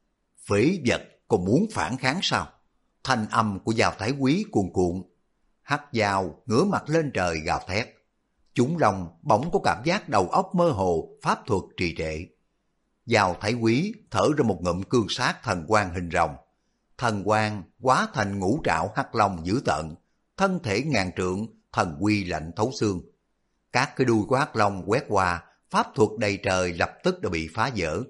Phế vật, còn muốn phản kháng sao? Thanh âm của Giao Thái Quý cuồn cuộn. Hắc Giao ngửa mặt lên trời gào thét. Chúng Long bỗng có cảm giác đầu óc mơ hồ, pháp thuật trì trệ. Giao Thái Quý thở ra một ngụm cương sát thần quang hình rồng. Thần quang hóa thành ngũ trảo hắc long dữ tợn, thân thể ngàn trượng, thần uy lạnh thấu xương. Các cái đuôi của hắc long quét qua, pháp thuật đầy trời lập tức đã bị phá vỡ.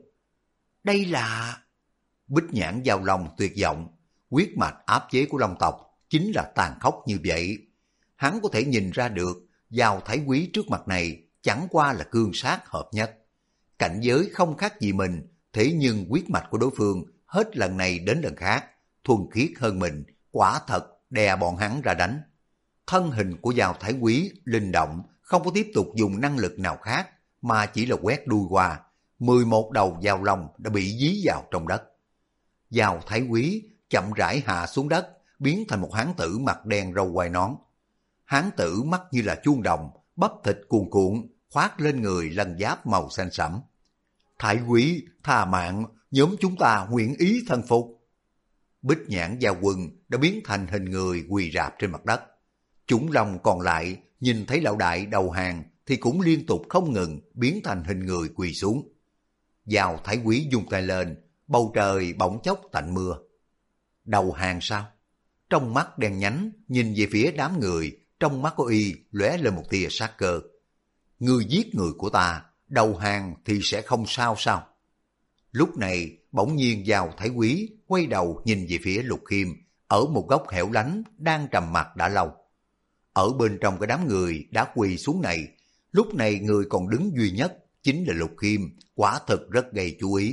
Đây là... Bích Nhãn Giao Long tuyệt vọng, huyết mạch áp chế của Long tộc chính là tàn khốc như vậy. Hắn có thể nhìn ra được Giao Thái Quý trước mặt này chẳng qua là cương sát hợp nhất. Cảnh giới không khác gì mình, thế nhưng huyết mạch của đối phương hết lần này đến lần khác, thuần khiết hơn mình, quả thật đè bọn hắn ra đánh. Thân hình của Giao Thái Quý linh động, không có tiếp tục dùng năng lực nào khác, mà chỉ là quét đuôi qua, 11 đầu Giao Long đã bị dí vào trong đất. Giao Thái Quý chậm rãi hạ xuống đất, biến thành một hán tử mặt đen râu quai nón. Hán tử mắt như là chuông đồng, bắp thịt cuồn cuộn, khoác lên người lân giáp màu xanh sẫm. Thái Quý, tha mạng, nhóm chúng ta nguyện ý thân phục. Bích Nhãn Giao Quân đã biến thành hình người quỳ rạp trên mặt đất. Chúng Long còn lại nhìn thấy lão đại đầu hàng thì cũng liên tục không ngừng biến thành hình người quỳ xuống. Giao Thái Quý dung tay lên, bầu trời bỗng chốc tạnh mưa. Đầu hàng sao? Trong mắt đen nhánh nhìn về phía đám người, trong mắt của y lóe lên một tia sát cơ. Ngươi giết người của ta, đầu hàng thì sẽ không sao sao? Lúc này bỗng nhiên Giao Thái Quý quay đầu nhìn về phía Lục Khiêm ở một góc hẻo lánh đang trầm mặc đã lâu. Ở bên trong cái đám người đã quỳ xuống này, lúc này người còn đứng duy nhất chính là Lục Khiêm, quả thực rất gây chú ý.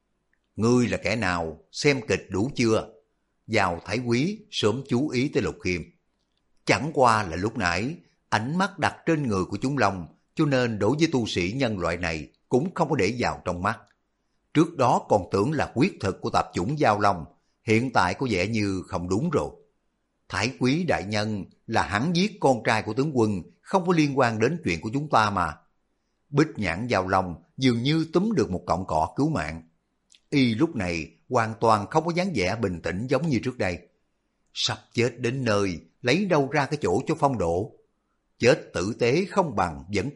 Ngươi là kẻ nào, xem kịch đủ chưa? Giao Thái Quý sớm chú ý tới Lục Khiêm. Chẳng qua là lúc nãy ánh mắt đặt trên người của chúng Long, cho nên đối với tu sĩ nhân loại này cũng không có để vào trong mắt. Trước đó còn tưởng là quyết thực của tạp chủng Giao Long, hiện tại có vẻ như không đúng rồi. Thái Quý đại nhân là hắn giết con trai của tướng quân, không có liên quan đến chuyện của chúng ta mà. Bích Nhãn Giao Long dường như túm được một cọng cỏ cứu mạng. Y lúc này hoàn toàn không có dáng vẻ bình tĩnh giống như trước đây. Sắp chết đến nơi, lấy đâu ra cái chỗ cho phong độ? Chết tử tế không bằng vẫn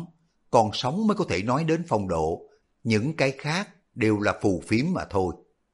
còn sống mới có thể nói đến phong độ, những cái khác đều là phù phiếm mà thôi.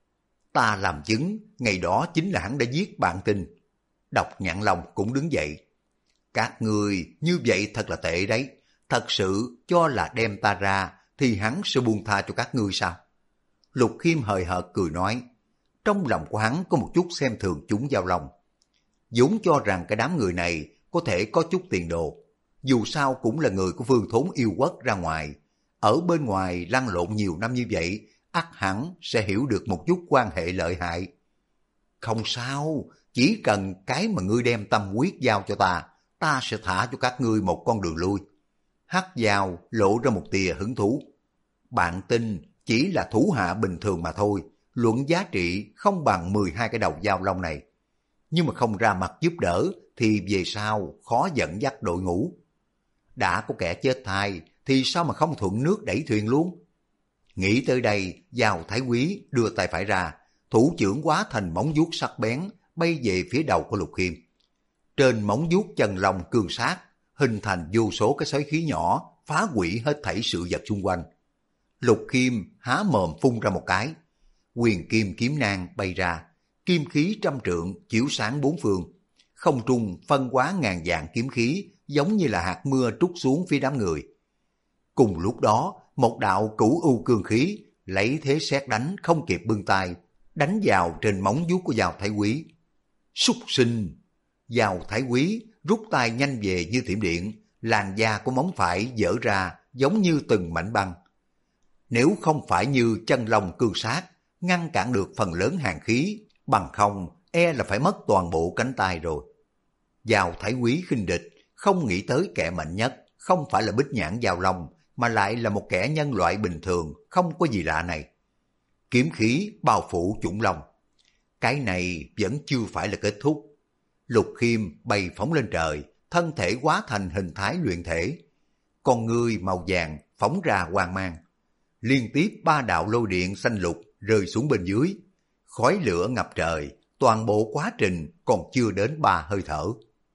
Ta làm chứng, ngày đó chính là hắn đã giết bạn tinh. Độc Nhãn Long cũng đứng dậy. Các người như vậy thật là tệ đấy, thật sự cho là đem ta ra thì hắn sẽ buông tha cho các ngươi sao? Lục Khiêm hời hợt cười nói, trong lòng của hắn có một chút xem thường chúng Giao Long. vốn cho rằng cái đám người này có thể có chút tiền đồ, dù sao cũng là người của Vương Thốn Yêu Quốc ra ngoài, ở bên ngoài lăn lộn nhiều năm như vậy, ắt hẳn sẽ hiểu được một chút quan hệ lợi hại. Không sao, chỉ cần cái mà ngươi đem tâm huyết giao cho ta, ta sẽ thả cho các ngươi một con đường lui. Hắc Giao lộ ra một tia hứng thú. Bạn tin chỉ là thủ hạ bình thường mà thôi, luận giá trị không bằng 12 cái đầu Giao Long này. Nhưng mà không ra mặt giúp đỡ thì về sau khó dẫn dắt đội ngũ. Đã có kẻ chết thai thì sao mà không thuận nước đẩy thuyền luôn. Nghĩ tới đây, Giao Thái Quý đưa tay phải ra, thủ trưởng hóa thành móng vuốt sắc bén bay về phía đầu của Lục Khiêm. Trên móng vuốt chân long cương sát hình thành vô số cái sói khí nhỏ phá hủy hết thảy sự vật xung quanh. Lục Khiêm há mồm phun ra một cái, huyền kim kiếm nang bay ra, kim khí trăm trượng chiếu sáng bốn phương, không trung phân hóa ngàn vạn kiếm khí giống như là hạt mưa trút xuống phía đám người. Cùng lúc đó, một đạo cửu u cương khí lấy thế sét đánh không kịp bưng tay, đánh vào trên móng vuốt của Giào Thái Quý. Súc sinh! Giào Thái Quý rút tay nhanh về như thiểm điện, làn da của móng phải dở ra giống như từng mảnh băng. Nếu không phải như chân long cương sát ngăn cản được phần lớn hàn khí, bằng không e là phải mất toàn bộ cánh tay rồi. Giào Thái Quý khinh địch, không nghĩ tới kẻ mạnh nhất không phải là Bích Nhãn Giao Long, mà lại là một kẻ nhân loại bình thường, không có gì lạ này. Kiếm khí bao phủ chủng long. Cái này vẫn chưa phải là kết thúc. Lục Khiêm bay phóng lên trời, thân thể hóa thành hình thái luyện thể. Con ngươi màu vàng phóng ra quang mang. Liên tiếp 3 đạo lôi điện xanh lục rơi xuống bên dưới. Khói lửa ngập trời, toàn bộ quá trình còn chưa đến 3 hơi thở.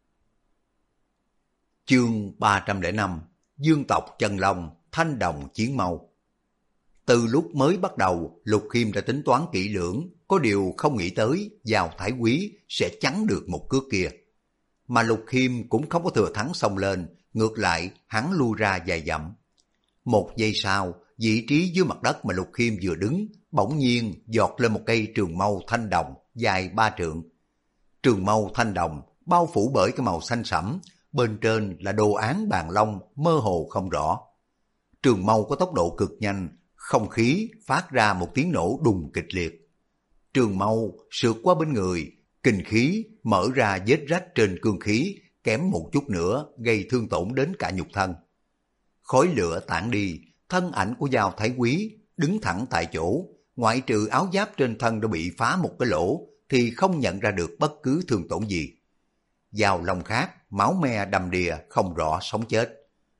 Chương 305: Dương tộc chân long, thanh đồng chiến mâu. Từ lúc mới bắt đầu, Lục Khiêm đã tính toán kỹ lưỡng, có điều không nghĩ tới Giào Thái Quý sẽ chắn được một cước kia. Mà Lục Khiêm cũng không có thừa thắng xông lên, ngược lại hắn lui ra vài dặm. Một giây sau, vị trí dưới mặt đất mà Lục Khiêm vừa đứng, bỗng nhiên giọt lên một cây trường mâu thanh đồng dài 3 trượng. Trường mâu thanh đồng bao phủ bởi cái màu xanh sẫm, bên trên là đồ án bàn long mơ hồ không rõ. Trường mâu có tốc độ cực nhanh, không khí phát ra một tiếng nổ đùng kịch liệt. Trường mâu sượt qua bên người, kình khí mở ra vết rách trên cương khí, kém một chút nữa gây thương tổn đến cả nhục thân. Khói lửa tản đi, thân ảnh của Giào Thái Quý đứng thẳng tại chỗ, ngoại trừ áo giáp trên thân đã bị phá một cái lỗ thì không nhận ra được bất cứ thương tổn gì. Giào Long khác, máu me đầm đìa không rõ sống chết.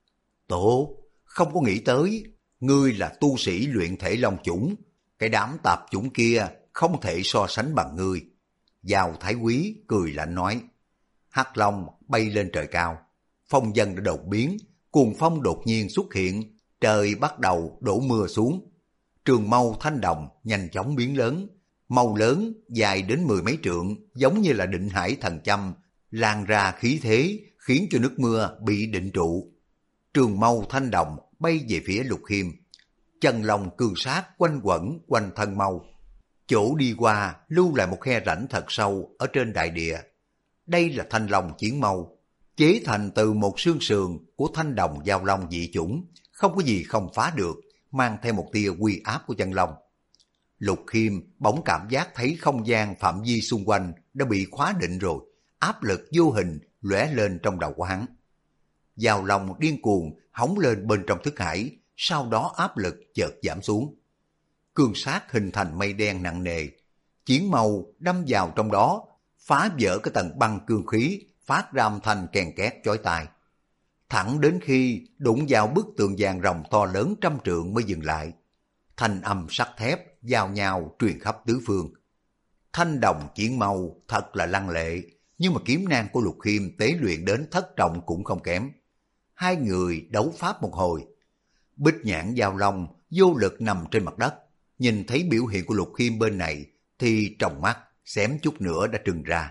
Tổ, không có nghĩ tới, ngươi là tu sĩ luyện thể long chủng, cái đám tạp chủng kia không thể so sánh bằng ngươi. Giào Thái Quý cười lạnh nói. Hắc Long bay lên trời cao, phong vân đã đột biến, cuồng phong đột nhiên xuất hiện, trời bắt đầu đổ mưa xuống. Trường mâu thanh đồng nhanh chóng biến lớn, màu lớn dài đến 10 mấy trượng, giống như là định hải thần châm, lan ra khí thế khiến cho nước mưa bị định trụ. Trường mâu thanh đồng bay về phía Lục Khiêm, chân long cương sát quanh quẩn quanh thân mâu. Chỗ đi qua lưu lại một khe rãnh thật sâu ở trên đại địa. Đây là thanh long chiến mâu, chế thành từ một xương sườn của thanh đồng giao long dị chủng, không có gì không phá được, mang theo một tia uy áp của chân long. Lục Khiêm bỗng cảm giác thấy không gian phạm vi xung quanh đã bị khóa định rồi, áp lực vô hình lóe lên trong đầu của hắn. Giao long điên cuồng hóng lên bên trong thức hải, sau đó áp lực chợt giảm xuống. Cương sát hình thành mây đen nặng nề, chiến mâu đâm vào trong đó, phá vỡ cái tầng băng cương khí, phát ra âm thanh kèn két chói tai. Thẳng đến khi đụng vào bức tường vàng rồng to lớn 100 trượng mới dừng lại. Thanh âm sắt thép giao nhau truyền khắp tứ phương. Thanh đồng chiến mâu thật là lăng lệ, nhưng mà kiếm nang của Lục Khiêm tế luyện đến thất trọng cũng không kém. Hai người đấu pháp một hồi. Bích Nhãn Giao Long vô lực nằm trên mặt đất, nhìn thấy biểu hiện của Lục Khiêm bên này thì trong mắt xém chút nữa đã trừng ra.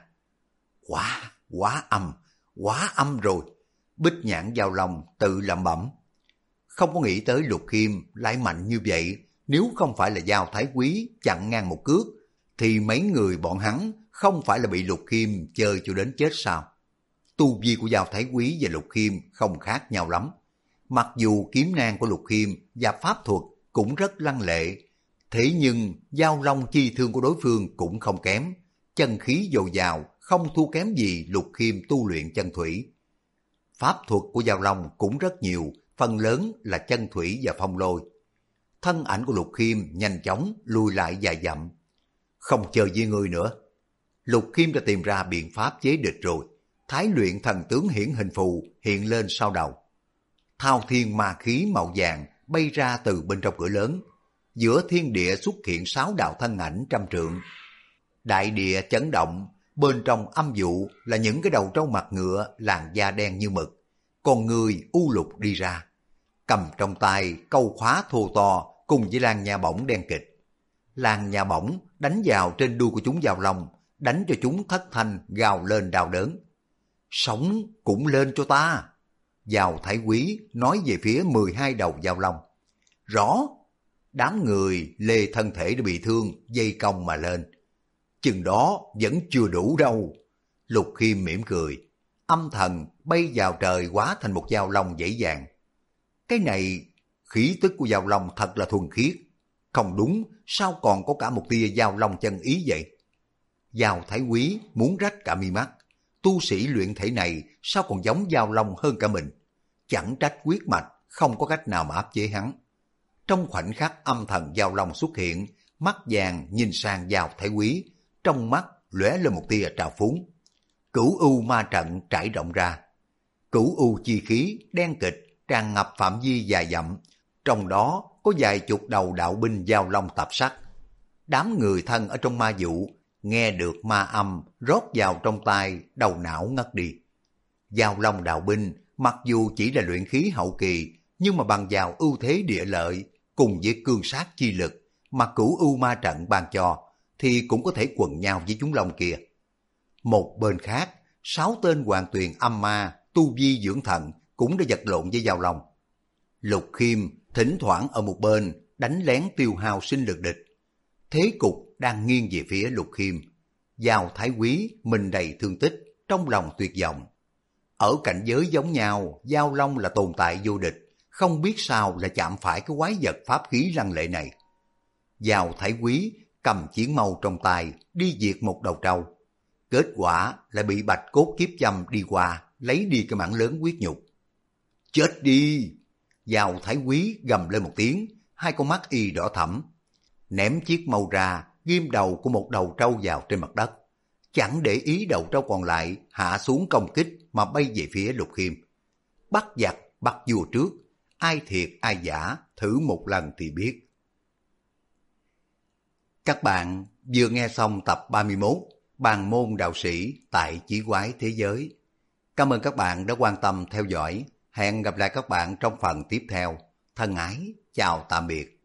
Quá âm rồi. Bích Nhãn Giao Long tự lẩm bẩm. Không có nghĩ tới Lục Khiêm lại mạnh như vậy, nếu không phải là Giào Thái Quý chặn ngang một cước, thì mấy người bọn hắn không phải là bị Lục Khiêm chơi cho đến chết sao? Tu vi của Giào Thái Quý và Lục Khiêm không khác nhau lắm. Mặc dù kiếm nang của Lục Khiêm và pháp thuật cũng rất lăng lệ, thế nhưng Giao Long chi thương của đối phương cũng không kém, chân khí dồi dào, không thua kém gì Lục Khiêm tu luyện chân thủy. Pháp thuật của Giao Long cũng rất nhiều, phần lớn là chân thủy và phong lôi. Thân ảnh của Lục Khiêm nhanh chóng lùi lại vài dặm. Không chờ với người nữa. Lục Khiêm đã tìm ra biện pháp chế địch rồi. Thái luyện thần tướng hiển hình phù hiện lên sau đầu. Thao thiên ma khí màu vàng bay ra từ bên trong cửa lớn. giữa thiên địa xuất hiện 6 đạo thân ảnh trăm trượng. Đại địa chấn động, bên trong âm vụ là những cái đầu trâu mặt ngựa, làn da đen như mực, con người u lục đi ra, cầm trong tay câu khóa thô to cùng với làn nhà bổng đen kịch. Làn nhà bổng đánh vào trên đuôi của chúng giao long, đánh cho chúng thất thanh gào lên đau đớn. Sống cũng lên cho ta. Giào Thái Quý nói về phía 12 đầu giao long. Rõ. Đám người lê thân thể đã bị thương, dây cong mà lên. Chừng đó vẫn chưa đủ đâu. Lục Khiêm mỉm cười, âm thần bay vào trời hóa thành một giao long dễ dàng. Cái này, khí tức của giao long thật là thuần khiết. Không đúng, sao còn có cả một tia giao long chân ý vậy? Giào Thái Quý muốn rách cả mi mắt. Tu sĩ luyện thể này sao còn giống giao long hơn cả mình? Chẳng trách huyết mạch không có cách nào mà áp chế hắn. Trong khoảnh khắc âm thần giao long xuất hiện, mắt vàng nhìn sang Giào Thái Quý, trong mắt lóe lên một tia trào phúng. Cửu u ma trận trải rộng ra. Cửu u chi khí đen kịch tràn ngập phạm vi dài dặm, trong đó có vài chục đầu đạo binh giao long tập sắc. Đám người thân ở trong ma vụ nghe được ma âm rót vào trong tai, đầu não ngất đi. Giao long đạo binh mặc dù chỉ là luyện khí hậu kỳ, nhưng mà bằng vào ưu thế địa lợi cùng với cương sát chi lực mà cửu u ma trận ban cho, thì cũng có thể quần nhau với chúng long kia. Một bên khác, 6 tên hoàng tuyền âm ma tu vi dưỡng thần cũng đã vật lộn với giao long. Lục Khiêm thỉnh thoảng ở một bên đánh lén tiêu hao sinh lực địch. Thế cục đang nghiêng về phía Lục Khiêm. Giào Thái Quý mình đầy thương tích, trong lòng tuyệt vọng. Ở cảnh giới giống nhau, giao long là tồn tại vô địch, không biết sao lại chạm phải cái quái vật pháp khí lăng lệ này. Giào Thái Quý cầm chiến mâu trong tay đi diệt một đầu trâu. Kết quả lại bị bạch cốt kiếp châm đi qua, lấy đi cái mảng lớn huyết nhục. Chết đi! Giào Thái Quý gầm lên một tiếng, hai con mắt y đỏ thẫm. Ném chiếc mâu ra, ghim đầu của một đầu trâu vào trên mặt đất. Chẳng để ý đầu trâu còn lại hạ xuống công kích mà bay về phía Lục Khiêm. Bắt giặc, bắt vua trước. Ai thiệt ai giả, thử một lần thì biết. Các bạn vừa nghe xong tập 31 Bàn môn đạo sĩ tại Chí Quái Thế Giới. Cảm ơn các bạn đã quan tâm theo dõi. Hẹn gặp lại các bạn trong phần tiếp theo. Thân ái, chào tạm biệt.